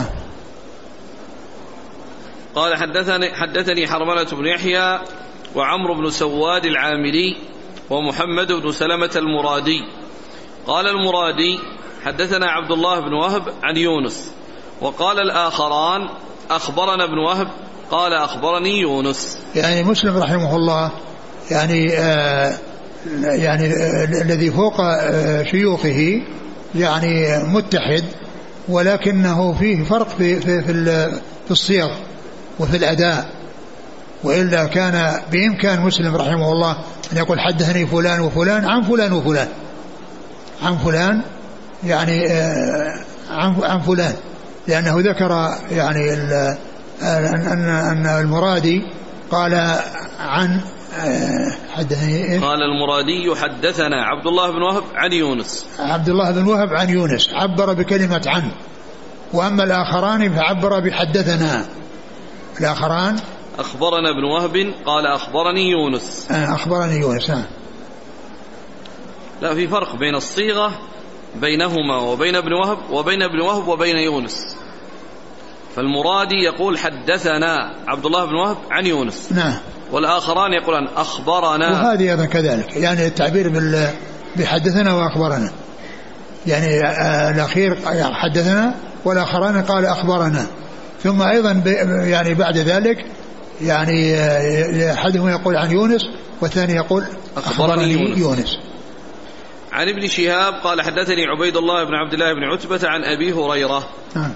قال حدثني حدثني حرملة بن يحيى وعمرو بن سواد العامري ومحمد بن سلمة المرادي. قال المرادي حدثنا عبد الله بن وهب عن يونس. وقال الآخران أخبرنا ابن وهب قال أخبرني يونس. يعني مسلم رحمه الله يعني آه يعني آه الذي فوق آه شيوخه يعني متحد، ولكنه فيه فرق في في في, في الصيغ وفي الأداء، وإلا كان بإمكان مسلم رحمه الله أن يقول حدثني فلان وفلان عن فلان وفلان عن فلان يعني آه عن عن فلان، لأنه ذكر يعني أن أن المرادي قال عن حدثني قال المرادي حدثنا عبد الله بن وهب عن يونس. عبد الله بن وهب عن يونس عبر بكلمة عن، وأما الآخران فعبر بحدثنا. الآخران أخبرنا ابن وهب قال أخبرني يونس. أخبرني يونس. لا، في فرق بين الصيغة بينهما وبين ابن وهب وبين ابن وهب وبين يونس. فالمرادي يقول حدثنا عبد الله بن وهب عن يونس. نعم. والآخران يقولون أخبرنا. وهذه أيضا كذلك، يعني التعبير بحدثنا وأخبرنا، يعني الأخير حدثنا والآخران قال أخبرنا، ثم أيضا يعني بعد ذلك يعني أحدهم يقول عن يونس والثاني يقول أخبرني يونس. يونس. عن ابن شهاب قال حدثني عبيد الله بن عبد الله بن عتبة عن أبي هريرة. آه.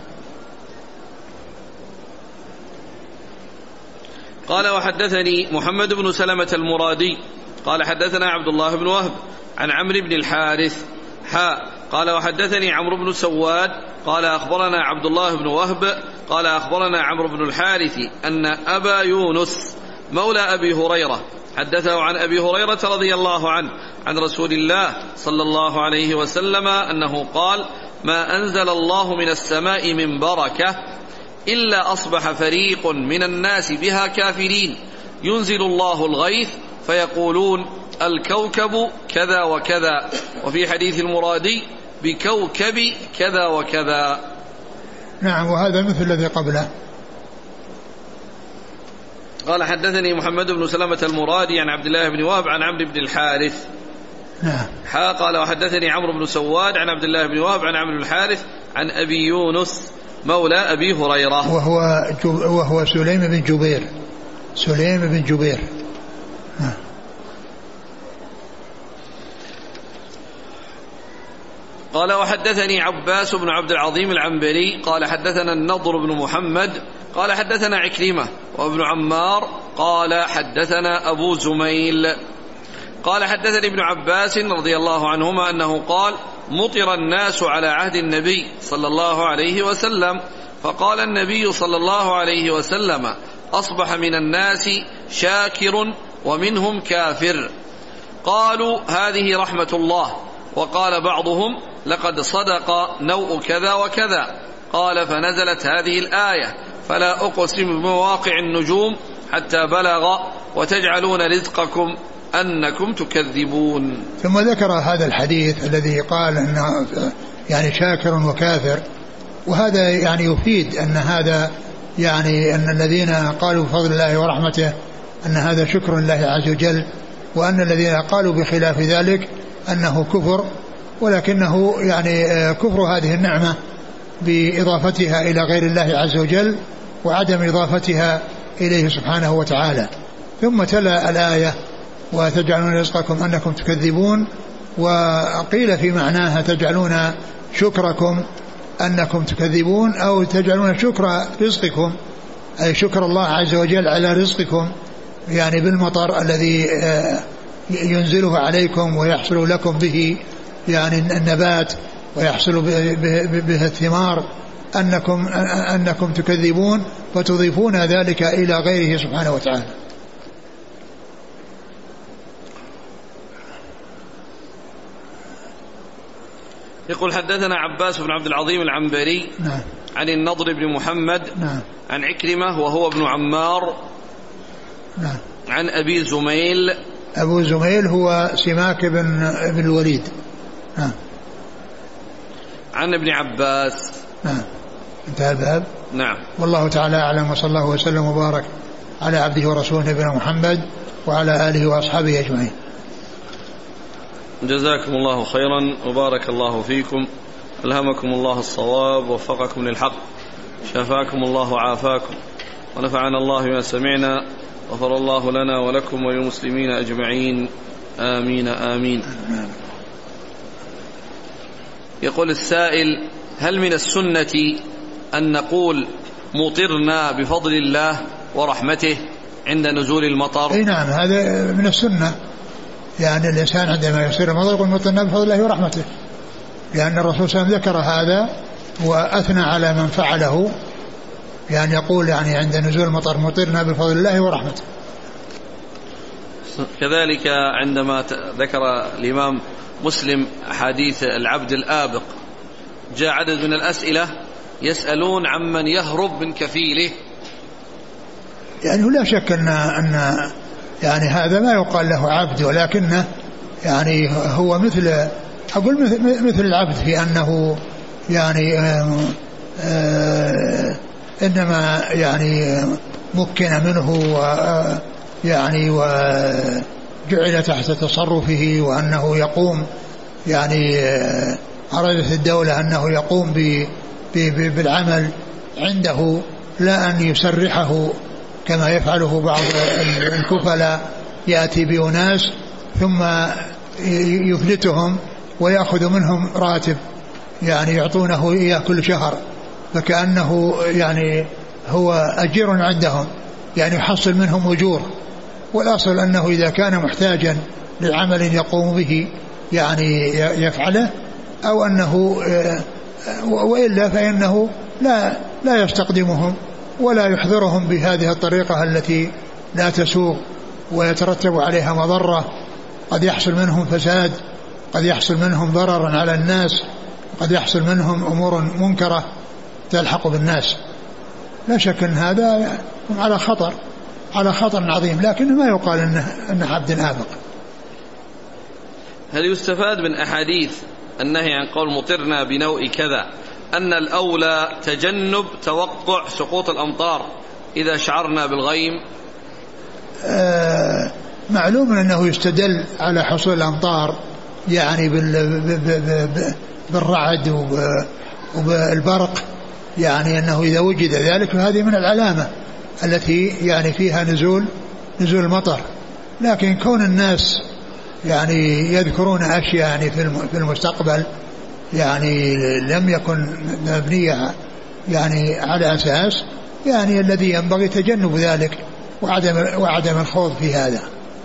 قال وحدثني محمد بن سلمة المرادي قال حدثنا عبد الله بن وهب عن عمرو بن الحارث حاء قال وحدثني عمرو بن سواد قال أخبرنا عبد الله بن وهب قال أخبرنا عمرو بن الحارث أن أبا يونس مولى أبي هريرة حدثه عن أبي هريرة رضي الله عنه عن رسول الله صلى الله عليه وسلم أنه قال ما أنزل الله من السماء من بركة إلا أصبح فريق من الناس بها كافرين ينزل الله الغيث فيقولون الكوكب كذا وكذا، وفي حديث المرادي بكوكب كذا وكذا. نعم. وهذا مثل الذي قبله. قال حدثني محمد بن سلمة المرادي عن عبد الله بن وهب عن عمرو بن الحارث. نعم. حا قال وحدثني عمرو بن سواد عن عبد الله بن وهب عن عمرو بن الحارث عن أبي يونس مولى أبي هريرة وهو, وهو سليم بن جبير سليم بن جبير. نعم. قال وحدثني عباس بن عبد العظيم العنبري قال حدثنا النضر بن محمد قال حدثنا عكرمة وابن عمار قال حدثنا أبو زميل قال حدثني ابن عباس رضي الله عنهما أنه قال مطر الناس على عهد النبي صلى الله عليه وسلم فقال النبي صلى الله عليه وسلم أصبح من الناس شاكر ومنهم كافر. قالوا هذه رحمة الله. وقال بعضهم لقد صدق نوء كذا وكذا. قال فنزلت هذه الآية فلا أقسم بمواقع النجوم حتى بلغ وتجعلون رزقكم أنكم تكذبون. ثم ذكر هذا الحديث الذي قال أنه يعني شاكر وكافر، وهذا يعني يفيد أن هذا يعني أن الذين قالوا بفضل الله ورحمته أن هذا شكر الله عز وجل، وأن الذين قالوا بخلاف ذلك أنه كفر، ولكنه يعني كفر هذه النعمة بإضافتها إلى غير الله عز وجل وعدم إضافتها إليه سبحانه وتعالى. ثم تلا الآية وتجعلون رزقكم أنكم تكذبون، وقيل في معناها تجعلون شكركم أنكم تكذبون، أو تجعلون شكر رزقكم أي شكر الله عز وجل على رزقكم يعني بالمطر الذي ينزله عليكم ويحصل لكم به يعني النبات ويحصل به الثمار أنكم, أنكم تكذبون فتضيفون ذلك إلى غيره سبحانه وتعالى. يقول حدثنا عباس بن عبد العظيم العنبري نعم. عن النضر بن محمد نعم. عن عكرمة وهو ابن عمار نعم. عن أبي زميل. أبو زميل هو سماك بن, بن الوليد. نعم. عن ابن عباس. نعم. انتهى الباب. نعم. والله تعالى أعلم، وصلى الله وسلم وبارك على عبده ورسوله نبينا محمد وعلى آله وأصحابه أجمعين. جزاكم الله خيرا وبارك الله فيكم، ألهمكم الله الصواب ووفقكم للحق، شفاكم الله وعافاكم، ونفعنا الله بما سمعنا، غفر الله لنا ولكم وللمسلمين أجمعين، آمين آمين. يقول السائل: هل من السنة أن نقول مطرنا بفضل الله ورحمته عند نزول المطر؟ اي نعم، هذا من السنة، يعني الإنسان عندما يصير المطر يقول مطرنا بفضل الله ورحمته، لأن الرسول صلى الله عليه وسلم ذكر هذا وأثنى على من فعله، يعني يقول يعني عند نزول المطر مطرنا بفضل الله ورحمته. كذلك عندما ذكر الإمام مسلم أحاديث العبد الآبق، جاء عدد من الأسئلة يسألون عمن يهرب من كفيله. يعني لا شك أن, أن يعني هذا ما يقال له عبد، ولكنه يعني هو مثل أقول مثل العبد في أنه يعني آآ آآ إنما يعني مكن منه ويعني وجعل تحت تصرفه، وأنه يقوم يعني أرادت الدولة أنه يقوم بالعمل عنده، لا أن يسرحه كما يفعله بعض الكفلاء، يأتي بأناس ثم يفلتهم ويأخذ منهم راتب يعني يعطونه إياه كل شهر، فكأنه يعني هو أجير عندهم، يعني يحصل منهم أجور. والأصل أنه إذا كان محتاجا لعمل يقوم به يعني يفعله، أو أنه وإلا فإنه لا لا يستقدمهم ولا يحضرهم بهذه الطريقة التي لا تسوغ ويترتب عليها مضرة، قد يحصل منهم فساد، قد يحصل منهم ضرر على الناس، قد يحصل منهم أمور منكرة تلحق بالناس. لا شك أن هذا على خطر على خطر عظيم، لكن ما يقال أنه أن عبد آبق. هل يستفاد من أحاديث النهي عن قول مطرنا بنوء كذا أن الأولى تجنب توقع سقوط الأمطار إذا شعرنا بالغيم؟ آه معلوم أنه يستدل على حصول الأمطار يعني بالرعد وبالبرق، يعني أنه إذا وجد ذلك فهذه من العلامة التي يعني فيها نزول نزول المطر. لكن كون الناس يعني يذكرون أشياء يعني في المستقبل يعني لم يكن مبنية يعني على أساس، يعني الذي ينبغي تجنب ذلك وعدم, وعدم الخوض في هذا.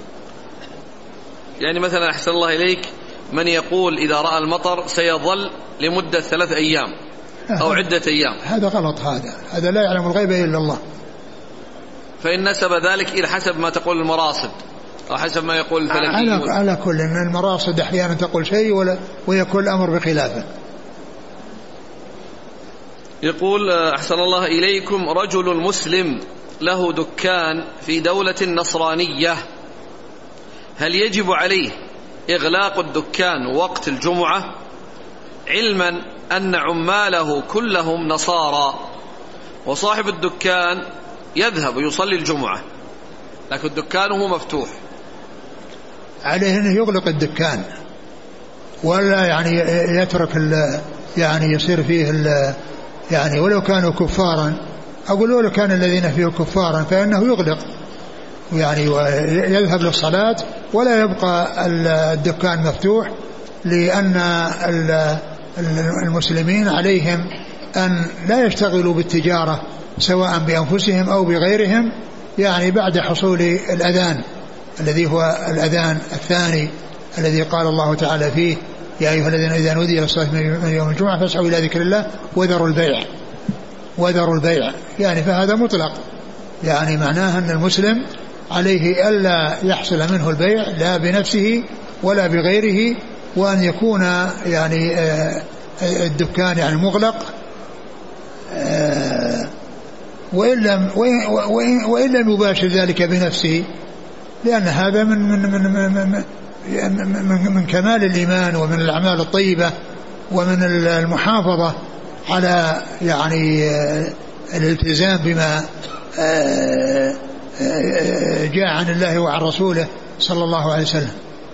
يعني مثلا أحسن الله إليك من يقول إذا رأى المطر سيظل لمدة ثلاث أيام أو عدة أيام، هذا غلط، هذا هذا لا يعلم الغيب إلا الله. فإن نسب ذلك إلى حسب ما تقول المراصد أو حسب ما يقول الفلكيون. على, على كل إن المراصد أحيانا تقول شيء ولا ويكون الأمر بخلافه. يقول أحسن الله إليكم رجل مسلم له دكان في دولة نصرانية، هل يجب عليه إغلاق الدكان وقت الجمعة علما أن عماله كلهم نصارى وصاحب الدكان يذهب يصلي الجمعة لكن دكانه مفتوح؟ عليه أنه يغلق الدكان ولا يعني يترك يعني يصير فيه يعني ولو كانوا كفارا، أقول ولو كان الذين فيه كفارا فإنه يغلق يعني ويذهب للصلاة ولا يبقى الدكان مفتوح، لأن المسلمين عليهم أن لا يشتغلوا بالتجارة سواء بأنفسهم أو بغيرهم يعني بعد حصول الأذان الذي هو الأذان الثاني الذي قال الله تعالى فيه يا أيها الذين إذا نودي للصلاة من يوم الجمعة فاسعوا إلى ذكر الله وذروا البيع وذروا البيع يعني فهذا مطلق، يعني معناه أن المسلم عليه ألا يحصل منه البيع لا بنفسه ولا بغيره، وأن يكون يعني الدكان يعني مغلق، وإن لم وإن لم يباشر ذلك بنفسه، لأن هذا من من من من من, من كمال الإيمان ومن الأعمال الطيبة ومن المحافظة على يعني الالتزام بما جاء عن الله وعن رسوله صلى الله عليه وسلم.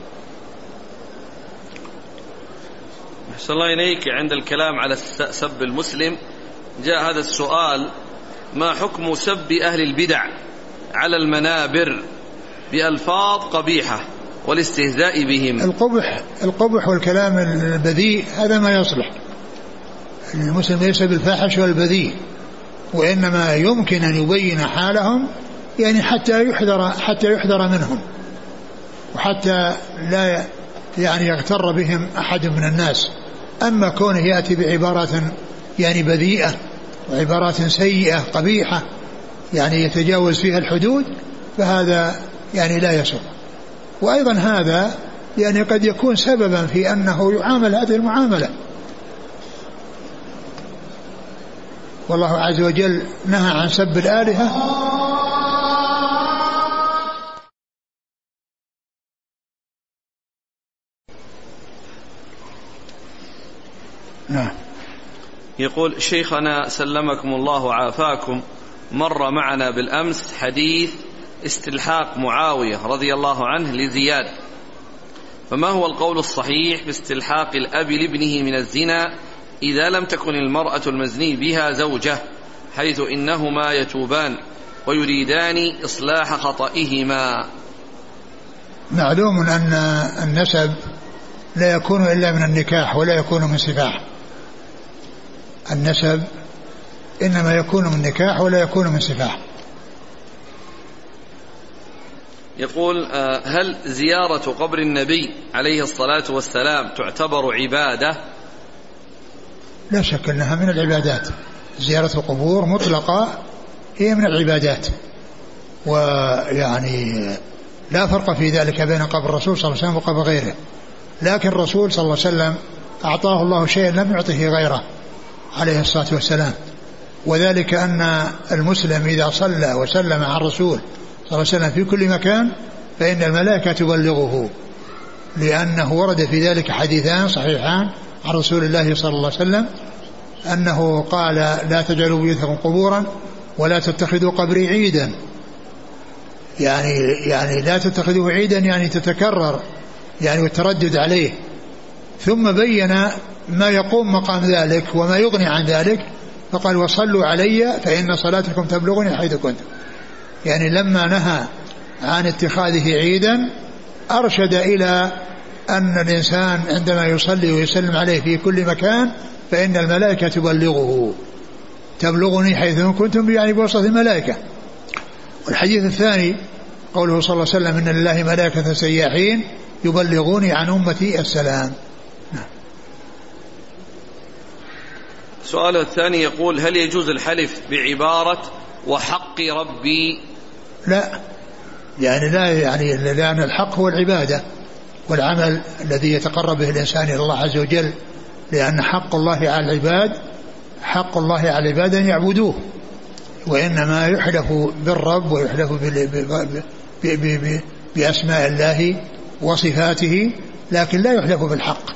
أحسن الله إليك، عند الكلام على سب المسلم جاء هذا السؤال: ما حكم سب أهل البدع على المنابر بألفاظ قبيحة والاستهزاء بهم؟ القبح القبح والكلام البذيء هذا ما يصلح، المسلم ليس بالفاحش والبذيء، وإنما يمكن أن يبين حالهم يعني حتى يحذر حتى يحذر منهم وحتى لا يعني يغتر بهم أحد من الناس. أما كونه يأتي بعبارات يعني بذيئة وعبارات سيئة قبيحة يعني يتجاوز فيها الحدود فهذا يعني لا يصح. وأيضا هذا يعني قد يكون سببا في أنه يعامل هذه المعاملة، والله عز وجل نهى عن سب الآلهة. نعم. يقول: شيخنا سلمكم الله وعافاكم، مر معنا بالأمس حديث استلحاق معاوية رضي الله عنه لزياد، فما هو القول الصحيح في استلحاق الأب لابنه من الزنا إذا لم تكن المرأة المزني بها زوجة، حيث إنهما يتوبان ويريدان إصلاح خطئهما؟ معلوم أن النسب لا يكون إلا من النكاح ولا يكون من سفاح، النسب إنما يكون من نكاح ولا يكون من سفاح. يقول: هل زيارة قبر النبي عليه الصلاة والسلام تعتبر عبادة؟ لا شك أنها من العبادات، زيارة القبور مطلقة هي من العبادات، ويعني لا فرق في ذلك بين قبر الرسول صلى الله عليه وسلم وقبر غيره، لكن الرسول صلى الله عليه وسلم أعطاه الله شيئا لم يعطه غيره عليه الصلاة والسلام، وذلك أن المسلم إذا صلى وسلم على الرسول صلى الله عليه وسلم في كل مكان فإن الملائكة تبلغه، لأنه ورد في ذلك حديثان صحيحان عن رسول الله صلى الله عليه وسلم أنه قال: لا تجعلوا بيوتكم قبورا ولا تتخذوا قبري عيدا، يعني يعني لا تتخذوه عيدا يعني تتكرر يعني والتردد عليه. ثم بين ما يقوم مقام ذلك وما يغني عن ذلك، فقال وصلوا علي فإن صلاتكم تبلغني حيث كنتم. يعني لما نهى عن اتخاذه عيدا أرشد إلى أن الإنسان عندما يصلي ويسلم عليه في كل مكان فإن الملائكة تبلغه، تبلغني حيث كنتم يعني بوسط الملائكة. والحديث الثاني قوله صلى الله عليه وسلم إن لله ملائكة سياحين يبلغوني عن أمتي السلام. السؤال الثاني يقول هل يجوز الحلف بعبارة وحق ربي؟ لا، يعني لا، يعني لأن الحق هو العبادة والعمل الذي يتقرب به الإنسان إلى الله عز وجل، لأن حق الله على العباد حق الله على العباد أن يعبدوه، وإنما يحلف بالرب ويحلف بأسماء الله وصفاته، لكن لا يحلف بالحق.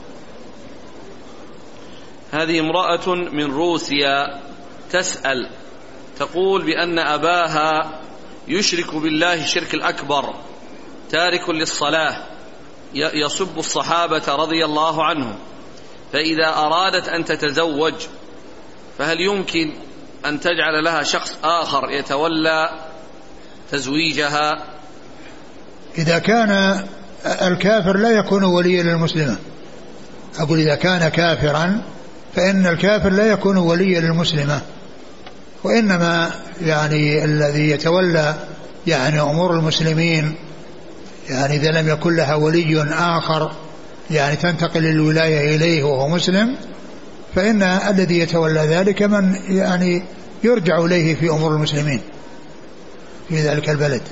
هذه امرأة من روسيا تسأل، تقول بأن أباها يشرك بالله الشرك الأكبر، تارك للصلاة، يسب الصحابة رضي الله عنهم، فإذا أرادت أن تتزوج فهل يمكن أن تجعل لها شخص آخر يتولى تزويجها؟ إذا كان الكافر لا يكون وليا للمسلمة. أقول إذا كان كافرا فإن الكافر لا يكون وليا للمسلمة، وإنما يعني الذي يتولى يعني أمور المسلمين يعني إذا لم يكن لها ولي آخر يعني تنتقل الولاية إليه وهو مسلم، فإن الذي يتولى ذلك من يعني يرجع إليه في أمور المسلمين في ذلك البلد.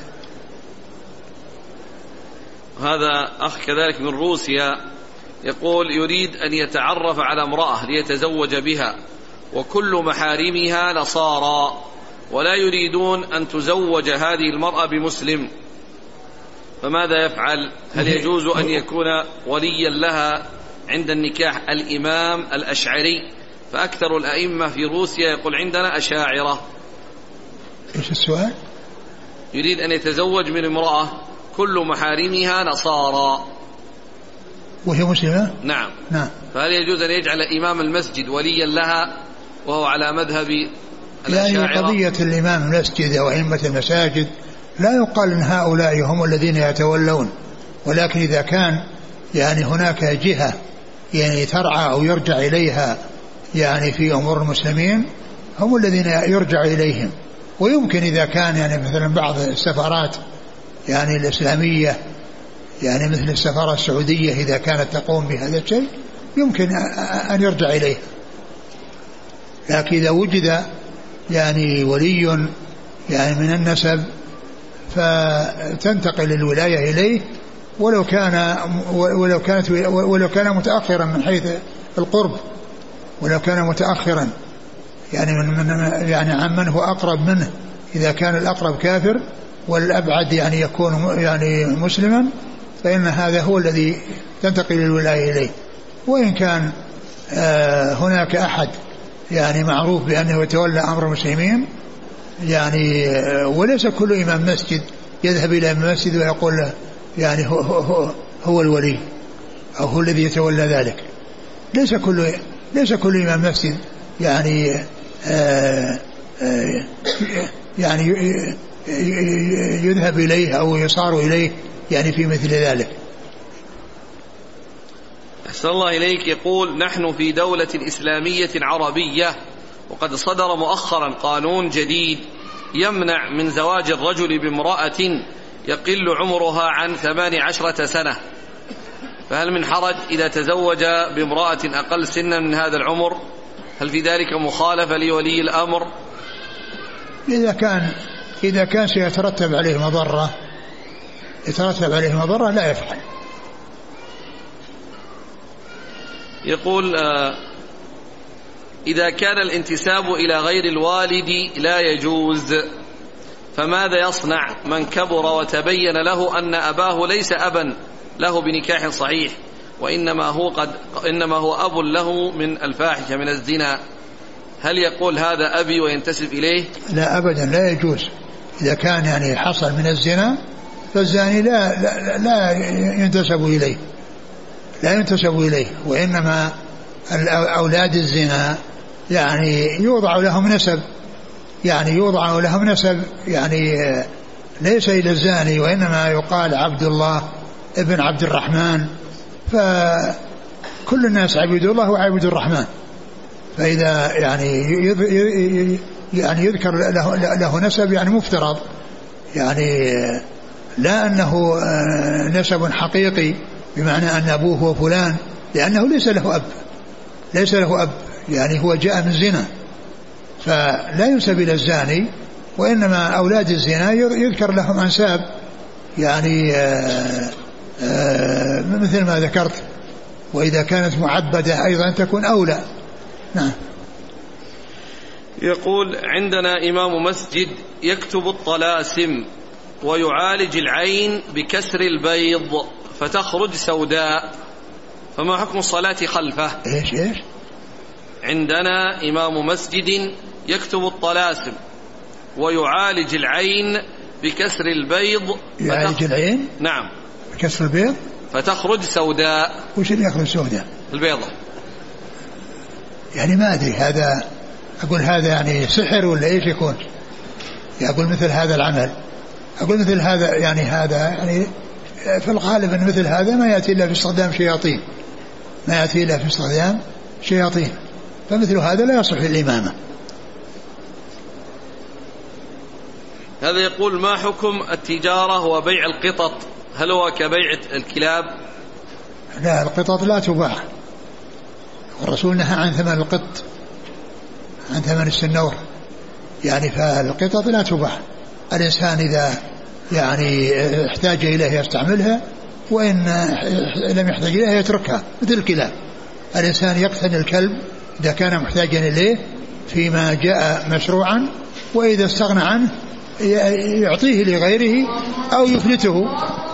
هذا أخ كذلك من روسيا يقول يريد أن يتعرف على امرأة ليتزوج بها وكل محارمها نصارى ولا يريدون أن تزوج هذه المرأة بمسلم، فماذا يفعل؟ هل يجوز أن يكون وليا لها عند النكاح الإمام الأشعري؟ فأكثر الأئمة في روسيا يقول عندنا أشاعرة. إيش السؤال؟ يريد أن يتزوج من امرأة كل محارمها نصارى وهي مسلمة؟ نعم. نعم. فهل يجوز أن يجعل إمام المسجد وليا لها وهو على مذهب الأشاعرة؟ يعني قضية الإمام المسجد وأئمة المساجد لا يقال أن هؤلاء هم الذين يتولون، ولكن إذا كان يعني هناك جهة يعني ترعى أو يرجع إليها يعني في أمور المسلمين هم الذين يرجع إليهم. ويمكن إذا كان يعني مثلا بعض السفارات يعني الإسلامية يعني مثل السفارة السعودية إذا كانت تقوم بهذا الشيء يمكن أن يرجع إليه، لكن إذا وجد يعني ولي يعني من النسب فتنتقل الولاية إليه ولو كان ولو كانت ولو كان متأخرا من حيث القرب، ولو كان متأخرا يعني من يعني عمن هو أقرب منه، إذا كان الأقرب كافر والأبعد يعني يكون يعني مسلما فإن هذا هو الذي تنتقل الولاية إليه. وإن كان آه هناك أحد يعني معروف بأنه يتولى أمر المسلمين يعني آه وليس كل إمام مسجد يذهب إلى المسجد ويقول له يعني هو, هو, هو الولي أو هو الذي يتولى ذلك. ليس كل ليس كل إمام مسجد يعني آه آه يعني يذهب إليه أو يصار إليه يعني في مثل ذلك. أحسن الله إليك. يقول نحن في دولة إسلامية عربية وقد صدر مؤخرا قانون جديد يمنع من زواج الرجل بامرأة يقل عمرها عن ثمان عشرة سنة، فهل من حرج إذا تزوج بامرأة أقل سنا من هذا العمر؟ هل في ذلك مخالفة لولي الأمر؟ إذا كان إذا كان سيترتب عليه مضرة يترتب عليه مضرة لا يفعل. يقول إذا كان الانتساب إلى غير الوالد لا يجوز فماذا يصنع من كبر وتبين له أن أباه ليس أبا له بنكاح صحيح وإنما هو, قد إنما هو أب له من الفاحشة من الزنا؟ هل يقول هذا أبي وينتسب إليه؟ لا أبدا لا يجوز. إذا كان يعني حصل من الزنا فالزاني لا, لا, لا ينتسب إليه لا ينتسب إليه وإنما أولاد الزنا يعني يوضع لهم نسب يعني يوضع لهم نسب يعني ليس إلى الزاني وإنما يقال عبد الله ابن عبد الرحمن، فكل الناس عبد الله وعبد الرحمن، فإذا يعني يعني يذكر له, له نسب يعني مفترض يعني لا أنه نسب حقيقي بمعنى أن أبوه هو فلان، لأنه ليس له أب ليس له أب يعني هو جاء من زنا فلا ينسب إلى الزاني، وإنما أولاد الزنا يذكر لهم أنساب يعني آآ آآ مثل ما ذكرت، وإذا كانت معبدة أيضا تكون أولى. نعم. يقول عندنا إمام مسجد يكتب الطلاسم ويعالج العين بكسر البيض فتخرج سوداء، فما حكم الصلاة خلفه؟ إيش إيش؟ عندنا إمام مسجد يكتب الطلاسم ويعالج العين بكسر البيض. يعالج العين؟ نعم. بكسر البيض فتخرج سوداء. وش اللي يخرج سوداء؟ البيضة. يعني ما أدري هذا، أقول هذا يعني سحر ولا إيش يكون؟ أقول مثل هذا العمل، أقول مثل هذا يعني هذا يعني في الغالب أن مثل هذا ما يأتي إلا في استخدام شياطين ما يأتي إلا في استخدام شياطين فمثل هذا لا يصح للإمامة. هذا يقول ما حكم التجارة وبيع القطط؟ هل هو كبيع الكلاب؟ لا، القطط لا تباع، والرسول نهى عن ثمن القط عن ثمن السنور يعني، فالقطط لا تباع. الإنسان إذا يعني احتاج إليها يستعملها، وإن لم يحتاج إليها يتركها مثل الكلاب. الإنسان يقتني الكلب إذا كان محتاجا إليه فيما جاء مشروعا، وإذا استغنى عنه يعطيه لغيره أو يفلته